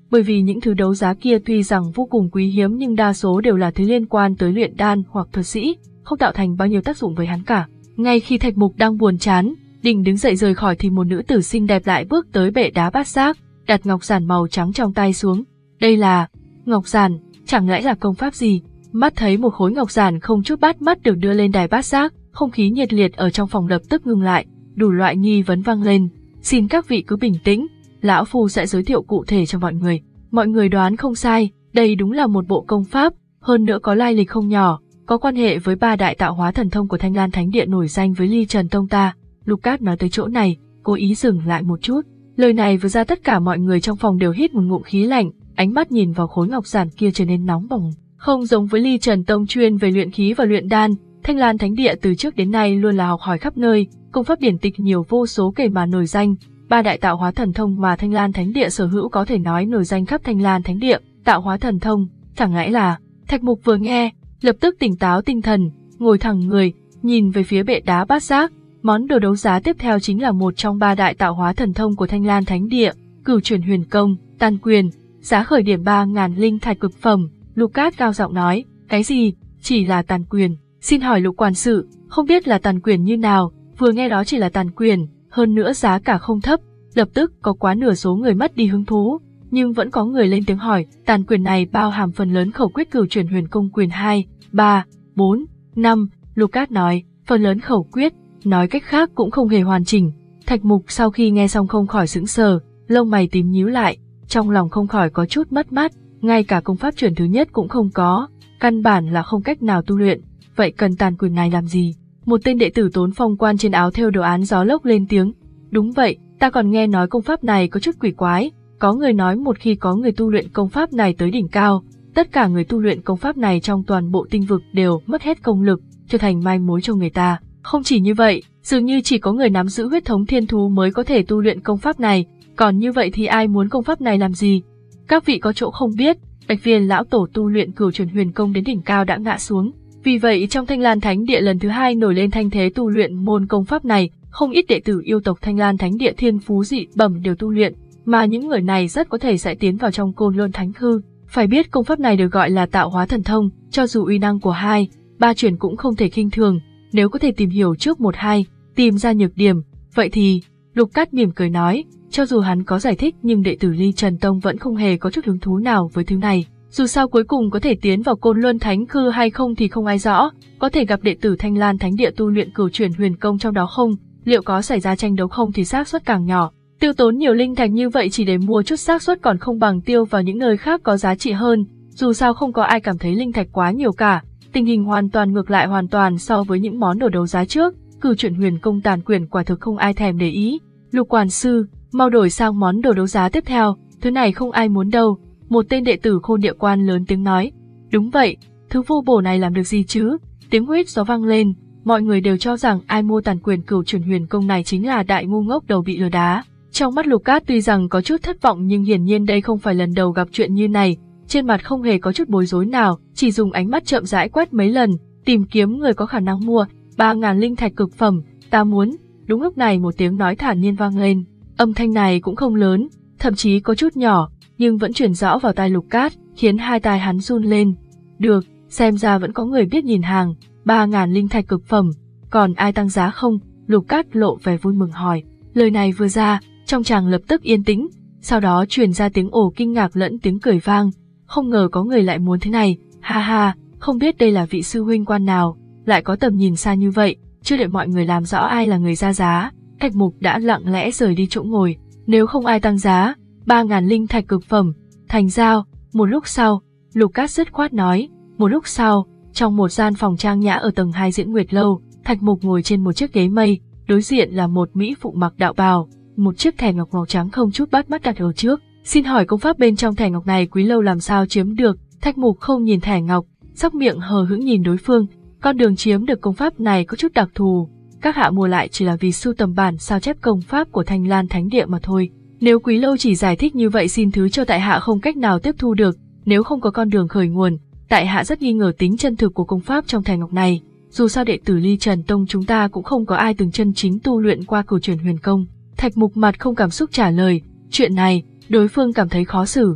bởi vì những thứ đấu giá kia tuy rằng vô cùng quý hiếm nhưng đa số đều là thứ liên quan tới luyện đan hoặc thuật sĩ, không tạo thành bao nhiêu tác dụng với hắn cả. Ngay khi Thạch Mục đang buồn chán, định đứng dậy rời khỏi thì một nữ tử xinh đẹp lại bước tới bệ đá bát giác, đặt ngọc giản màu trắng trong tay xuống. Đây là ngọc giản, chẳng lẽ là công pháp gì? Mắt thấy một khối ngọc giản không chút bắt mắt được đưa lên đài bát giác, không khí nhiệt liệt ở trong phòng lập tức ngừng lại, đủ loại nghi vấn vang lên. Xin các vị cứ bình tĩnh, lão phu sẽ giới thiệu cụ thể cho mọi người. Mọi người đoán không sai, đây đúng là một bộ công pháp, hơn nữa có lai lịch không nhỏ, có quan hệ với ba đại tạo hóa thần thông của Thanh Lan Thánh Địa nổi danh với Ly Trần Tông ta. Lucas nói tới chỗ này, cố ý dừng lại một chút. Lời này vừa ra tất cả mọi người trong phòng đều hít một ngụm khí lạnh, ánh mắt nhìn vào khối ngọc giản kia trở nên nóng bỏng. Không giống với Ly Trần Tông chuyên về luyện khí và luyện đan, Thanh Lan Thánh Địa từ trước đến nay luôn là học hỏi khắp nơi, công pháp điển tịch nhiều vô số kể mà nổi danh. Ba đại tạo hóa thần thông mà Thanh Lan Thánh Địa sở hữu có thể nói nổi danh khắp Thanh Lan Thánh Địa. Tạo hóa thần thông, chẳng lẽ là... Thạch Mục vừa nghe, lập tức tỉnh táo tinh thần, ngồi thẳng người, nhìn về phía bệ đá bát giác. Món đồ đấu giá tiếp theo chính là một trong ba đại tạo hóa thần thông của Thanh Lan Thánh Địa, Cửu Chuyển Huyền Công, Tàn Quyền, giá khởi điểm ba ngàn linh thạch cực phẩm. Lucas cao giọng nói, cái gì? Chỉ là Tàn Quyền? Xin hỏi Lục quản sự, không biết là Tàn Quyền như nào? Vừa nghe đó chỉ là Tàn Quyền, hơn nữa giá cả không thấp, lập tức có quá nửa số người mất đi hứng thú, nhưng vẫn có người lên tiếng hỏi, Tàn Quyền này bao hàm phần lớn khẩu quyết Cửu Chuyển Huyền Công quyền hai, ba, bốn, năm. Lucas nói, phần lớn khẩu quyết, nói cách khác cũng không hề hoàn chỉnh. Thạch Mục sau khi nghe xong không khỏi sững sờ, lông mày tím nhíu lại, trong lòng không khỏi có chút mất mát, ngay cả công pháp chuyển thứ nhất cũng không có, căn bản là không cách nào tu luyện, vậy cần Tàn Quyền này làm gì? Một tên đệ tử tốn phong quan trên áo thêu đồ án gió lốc lên tiếng, đúng vậy, ta còn nghe nói công pháp này có chút quỷ quái, có người nói một khi có người tu luyện công pháp này tới đỉnh cao, tất cả người tu luyện công pháp này trong toàn bộ tinh vực đều mất hết công lực, trở thành mai mối cho người ta. Không chỉ như vậy, dường như chỉ có người nắm giữ huyết thống thiên thú mới có thể tu luyện công pháp này, còn như vậy thì ai muốn công pháp này làm gì? Các vị có chỗ không biết, Bạch Viên lão tổ tu luyện Cửu Chuyển Huyền Công đến đỉnh cao đã ngã xuống. Vì vậy trong Thanh Lan Thánh Địa lần thứ hai nổi lên thanh thế tu luyện môn công pháp này, không ít đệ tử yêu tộc Thanh Lan Thánh Địa thiên phú dị bẩm đều tu luyện, mà những người này rất có thể sẽ tiến vào trong Côn Lôn Thánh Hư. Phải biết công pháp này được gọi là tạo hóa thần thông, cho dù uy năng của hai, ba chuyển cũng không thể khinh thường, nếu có thể tìm hiểu trước một hai, tìm ra nhược điểm, vậy thì, Lucas mỉm cười nói, cho dù hắn có giải thích nhưng đệ tử Ly Trần Tông vẫn không hề có chút hứng thú nào với thứ này. Dù sao cuối cùng có thể tiến vào Côn Luân Thánh Khư hay không thì không ai rõ, có thể gặp đệ tử Thanh Lan Thánh Địa tu luyện Cửu Chuyển Huyền Công trong đó không, liệu có xảy ra tranh đấu không thì xác suất càng nhỏ. Tiêu tốn nhiều linh thạch như vậy chỉ để mua chút xác suất còn không bằng tiêu vào những nơi khác có giá trị hơn, dù sao không có ai cảm thấy linh thạch quá nhiều cả, tình hình hoàn toàn ngược lại hoàn toàn so với những món đồ đấu giá trước, Cửu Chuyển Huyền Công Tàn Quyền quả thực không ai thèm để ý. Lục quản sư, mau đổi sang món đồ đấu giá tiếp theo, thứ này không ai muốn đâu. Một tên đệ tử Khôn Địa Quan lớn tiếng nói. Đúng vậy, thứ vô bổ này làm được gì chứ? Tiếng huýt gió vang lên, mọi người đều cho rằng ai mua Tàn Quyền Cửu Chuyển Huyền Công này chính là đại ngu ngốc đầu bị lừa đá. Trong mắt Lucas tuy rằng có chút thất vọng nhưng hiển nhiên đây không phải lần đầu gặp chuyện như này, trên mặt không hề có chút bối rối nào, chỉ dùng ánh mắt chậm rãi quét mấy lần, tìm kiếm người có khả năng mua. Ba ngàn linh thạch cực phẩm, ta muốn. Đúng lúc này một tiếng nói thản nhiên vang lên, âm thanh này cũng không lớn, thậm chí có chút nhỏ, nhưng vẫn truyền rõ vào tai Lucas, khiến hai tai hắn run lên. Được, xem ra vẫn có người biết nhìn hàng, ba ngàn linh thạch cực phẩm, còn ai tăng giá không? Lucas lộ vẻ vui mừng hỏi. Lời này vừa ra, trong tràng lập tức yên tĩnh, sau đó truyền ra tiếng ồ kinh ngạc lẫn tiếng cười vang. Không ngờ có người lại muốn thế này, ha ha, không biết đây là vị sư huynh quan nào, lại có tầm nhìn xa như vậy. Chưa đợi mọi người làm rõ ai là người ra giá, Thạch Mục đã lặng lẽ rời đi chỗ ngồi. Nếu không ai tăng giá, ba ngàn linh thạch cực phẩm, thành giao. Một lúc sau, Lucas dứt khoát nói. Một lúc sau, trong một gian phòng trang nhã ở tầng hai Diễn Nguyệt Lâu, Thạch Mục ngồi trên một chiếc ghế mây, đối diện là một mỹ phụ mặc đạo bào, một chiếc thẻ ngọc màu trắng không chút bắt mắt đặt ở trước. Xin hỏi công pháp bên trong thẻ ngọc này Quý Lâu làm sao chiếm được? Thạch Mục không nhìn thẻ ngọc, sóc miệng hờ hững nhìn đối phương. Con đường chiếm được công pháp này có chút đặc thù, các hạ mua lại chỉ là vì sưu tầm bản sao chép công pháp của Thanh Lan Thánh Địa mà thôi. Nếu Quý Lâu chỉ giải thích như vậy xin thứ cho tại hạ không cách nào tiếp thu được, nếu không có con đường khởi nguồn, tại hạ rất nghi ngờ tính chân thực của công pháp trong thẻ ngọc này. Dù sao đệ tử Ly Trần Tông chúng ta cũng không có ai từng chân chính tu luyện qua Cửu Chuyển Huyền Công. Thạch Mục mặt không cảm xúc trả lời, chuyện này, đối phương cảm thấy khó xử,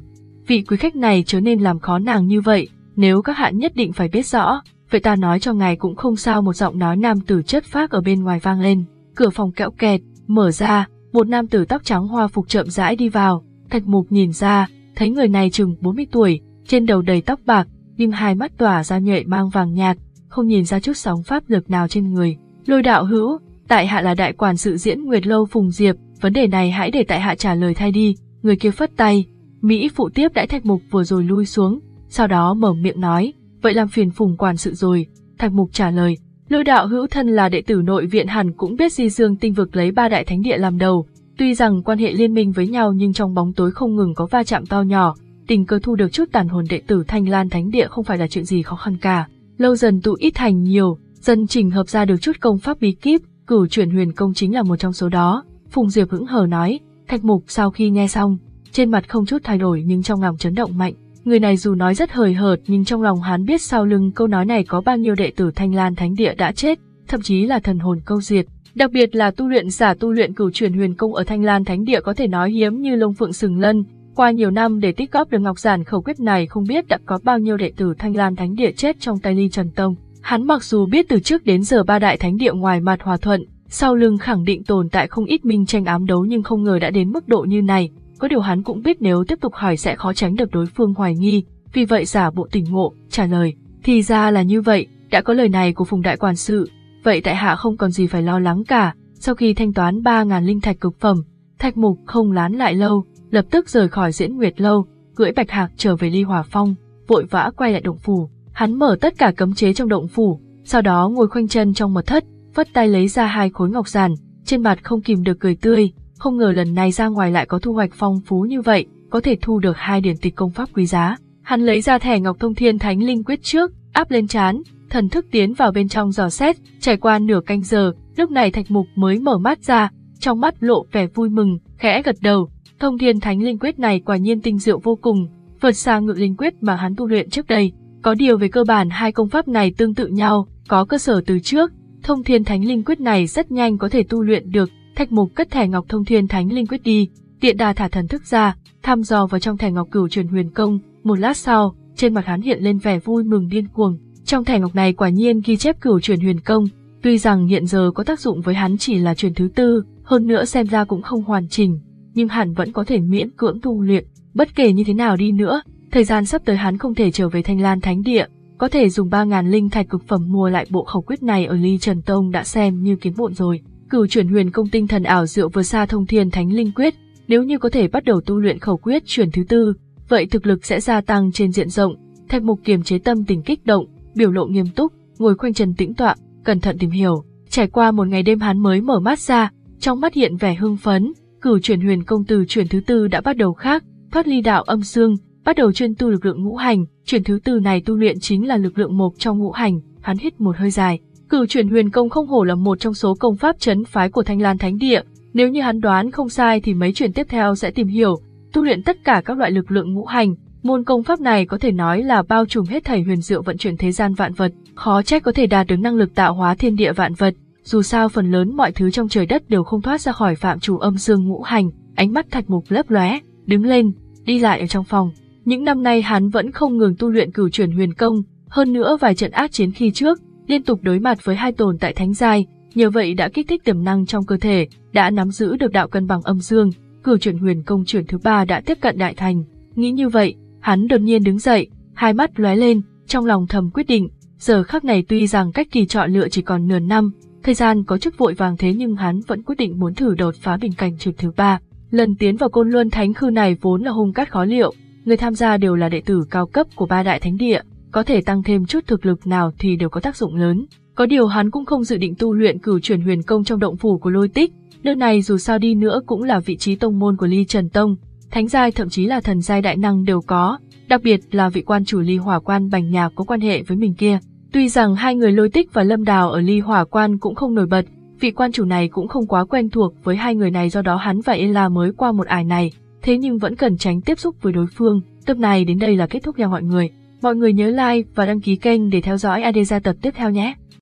vị quý khách này chớ nên làm khó nàng như vậy, nếu các hạ nhất định phải biết rõ, vậy ta nói cho ngài cũng không sao. Một giọng nói nam tử chất phác ở bên ngoài vang lên, cửa phòng kẽo kẹt, mở ra, một nam tử tóc trắng hoa phục chậm rãi đi vào. Thạch Mục nhìn ra, thấy người này chừng bốn mươi tuổi, trên đầu đầy tóc bạc, nhưng hai mắt tỏa ra nhuệ mang vàng nhạt, không nhìn ra chút sóng pháp lực nào trên người. Lôi đạo hữu, tại hạ là đại quản sự Diễn Nguyệt lâu Phùng Diệp, vấn đề này hãy để tại hạ trả lời thay đi. Người kia phất tay, Mỹ phụ tiếp đãi Thạch Mục vừa rồi lui xuống, sau đó mở miệng nói, vậy làm phiền Phùng quản sự rồi. Thạch Mục trả lời, Lôi đạo hữu thân là đệ tử nội viện hẳn cũng biết Di Dương tinh vực lấy ba đại thánh địa làm đầu, tuy rằng quan hệ liên minh với nhau nhưng trong bóng tối không ngừng có va chạm to nhỏ, tình cờ thu được chút tàn hồn đệ tử Thanh Lan thánh địa không phải là chuyện gì khó khăn cả. Lâu dần tụ ít thành nhiều, dần chỉnh hợp ra được chút công pháp bí kíp, Cửu Chuyển Huyền Công chính là một trong số đó. Phùng Diệp hững hờ nói. Thạch Mục sau khi nghe xong, trên mặt không chút thay đổi nhưng trong lòng chấn động mạnh. Người này dù nói rất hời hợt nhưng trong lòng hắn biết sau lưng câu nói này có bao nhiêu đệ tử Thanh Lan thánh địa đã chết, thậm chí là thần hồn câu diệt. Đặc biệt là tu luyện giả tu luyện Cửu Chuyển Huyền Công ở Thanh Lan thánh địa có thể nói hiếm như lông phượng sừng lân. Qua nhiều năm để tích góp được ngọc giản khẩu quyết này, không biết đã có bao nhiêu đệ tử Thanh Lan thánh địa chết trong tay Ly Trần Tông. Hắn mặc dù biết từ trước đến giờ ba đại thánh địa ngoài mặt hòa thuận, sau lưng khẳng định tồn tại không ít minh tranh ám đấu, nhưng không ngờ đã đến mức độ như này. Có điều hắn cũng biết nếu tiếp tục hỏi sẽ khó tránh được đối phương hoài nghi, vì vậy giả bộ tỉnh ngộ, trả lời, thì ra là như vậy, đã có lời này của Phùng đại quản sự, vậy tại hạ không còn gì phải lo lắng cả. Sau khi thanh toán ba ngàn linh thạch cực phẩm, Thạch Mục không lán lại lâu, lập tức rời khỏi Diễn Nguyệt lâu, cưỡi bạch hạc trở về Ly Hỏa Phong, vội vã quay lại động phủ. Hắn mở tất cả cấm chế trong động phủ, sau đó ngồi khoanh chân trong mật thất, vất tay lấy ra hai khối ngọc giản, trên mặt không kìm được cười tươi, không ngờ lần này ra ngoài lại có thu hoạch phong phú như vậy, có thể thu được hai điển tịch công pháp quý giá. Hắn lấy ra thẻ ngọc Thông Thiên Thánh Linh Quyết trước, áp lên trán, thần thức tiến vào bên trong dò xét, trải qua nửa canh giờ, lúc này Thạch Mục mới mở mắt ra, trong mắt lộ vẻ vui mừng, khẽ gật đầu. Thông Thiên Thánh Linh Quyết này quả nhiên tinh diệu vô cùng, vượt xa Ngự Linh Quyết mà hắn tu luyện trước đây. Có điều về cơ bản hai công pháp này tương tự nhau, có cơ sở từ trước. Thông Thiên Thánh Linh Quyết này rất nhanh có thể tu luyện được. Thạch Mục cất thẻ ngọc Thông Thiên Thánh Linh Quyết đi, tiện đà thả thần thức ra, thăm dò vào trong thẻ ngọc Cửu Chuyển Huyền Công. Một lát sau, trên mặt hắn hiện lên vẻ vui mừng điên cuồng. Trong thẻ ngọc này quả nhiên ghi chép Cửu Chuyển Huyền Công, tuy rằng hiện giờ có tác dụng với hắn chỉ là truyền thứ tư, hơn nữa xem ra cũng không hoàn chỉnh, nhưng hẳn vẫn có thể miễn cưỡng tu luyện. Bất kể như thế nào đi nữa, thời gian sắp tới hắn không thể trở về Thanh Lan thánh địa, có thể dùng ba ngàn linh thạch cực phẩm mua lại bộ khẩu quyết này ở Ly Trần Tông đã xem như kiếm bộn rồi. Cửu Chuyển Huyền Công tinh thần ảo diệu vừa xa Thông Thiên Thánh Linh Quyết, nếu như có thể bắt đầu tu luyện khẩu quyết chuyển thứ tư, vậy thực lực sẽ gia tăng trên diện rộng. Thạch Mục kiềm chế tâm tình kích động, biểu lộ nghiêm túc, ngồi khoanh chân tĩnh tọa, cẩn thận tìm hiểu. Trải qua một ngày đêm hắn mới mở mắt ra, trong mắt hiện vẻ hưng phấn. Cửu Chuyển Huyền Công từ chuyển thứ tư đã bắt đầu khác, thoát ly đạo âm dương, bắt đầu chuyên tu lực lượng ngũ hành. Chuyển thứ tư này tu luyện chính là lực lượng mộc trong ngũ hành. Hắn hít một hơi dài. Cửu Chuyển Huyền Công không hổ là một trong số công pháp trấn phái của Thanh Lan thánh địa. Nếu như hắn đoán không sai thì mấy chuyển tiếp theo sẽ tìm hiểu, tu luyện tất cả các loại lực lượng ngũ hành. Môn công pháp này có thể nói là bao trùm hết thảy huyền diệu vận chuyển thế gian vạn vật, khó trách có thể đạt được năng lực tạo hóa thiên địa vạn vật. Dù sao phần lớn mọi thứ trong trời đất đều không thoát ra khỏi phạm trù âm dương ngũ hành. Ánh mắt Thạch Mục lấp lóe, đứng lên, đi lại ở trong phòng. Những năm nay hắn vẫn không ngừng tu luyện Cửu Chuyển Huyền Công, hơn nữa vài trận ác chiến khi trước, liên tục đối mặt với hai tồn tại thánh giai, nhờ vậy đã kích thích tiềm năng trong cơ thể, đã nắm giữ được đạo cân bằng âm dương. Cửu Chuyển Huyền Công chuyển thứ ba đã tiếp cận đại thành. Nghĩ như vậy, hắn đột nhiên đứng dậy, hai mắt lóe lên, trong lòng thầm quyết định. Giờ khắc này tuy rằng cách kỳ chọn lựa chỉ còn nửa năm, thời gian có chút vội vàng, thế nhưng hắn vẫn quyết định muốn thử đột phá bình cảnh chuyển thứ ba. Lần tiến vào Côn Luân Thánh Khư này vốn là hung cát khó liệu, người tham gia đều là đệ tử cao cấp của ba đại thánh địa, có thể tăng thêm chút thực lực nào thì đều có tác dụng lớn. Có điều hắn cũng không dự định tu luyện Cửu Chuyển Huyền Công trong động phủ của Lôi Tích, nơi này dù sao đi nữa cũng là vị trí tông môn của Ly Trần Tông, thánh giai thậm chí là thần giai đại năng đều có, đặc biệt là vị quan chủ Ly Hỏa Quan Bành Nhạc có quan hệ với mình kia. Tuy rằng hai người Lôi Tích và Lâm Đào ở Ly Hỏa Quan cũng không nổi bật, vị quan chủ này cũng không quá quen thuộc với hai người này, do đó hắn và Yên La mới qua một ải này, thế nhưng vẫn cần tránh tiếp xúc với đối phương. Tập này đến đây là kết thúc nha mọi người. Mọi người nhớ like và đăng ký kênh để theo dõi a đê gia tập tiếp theo nhé.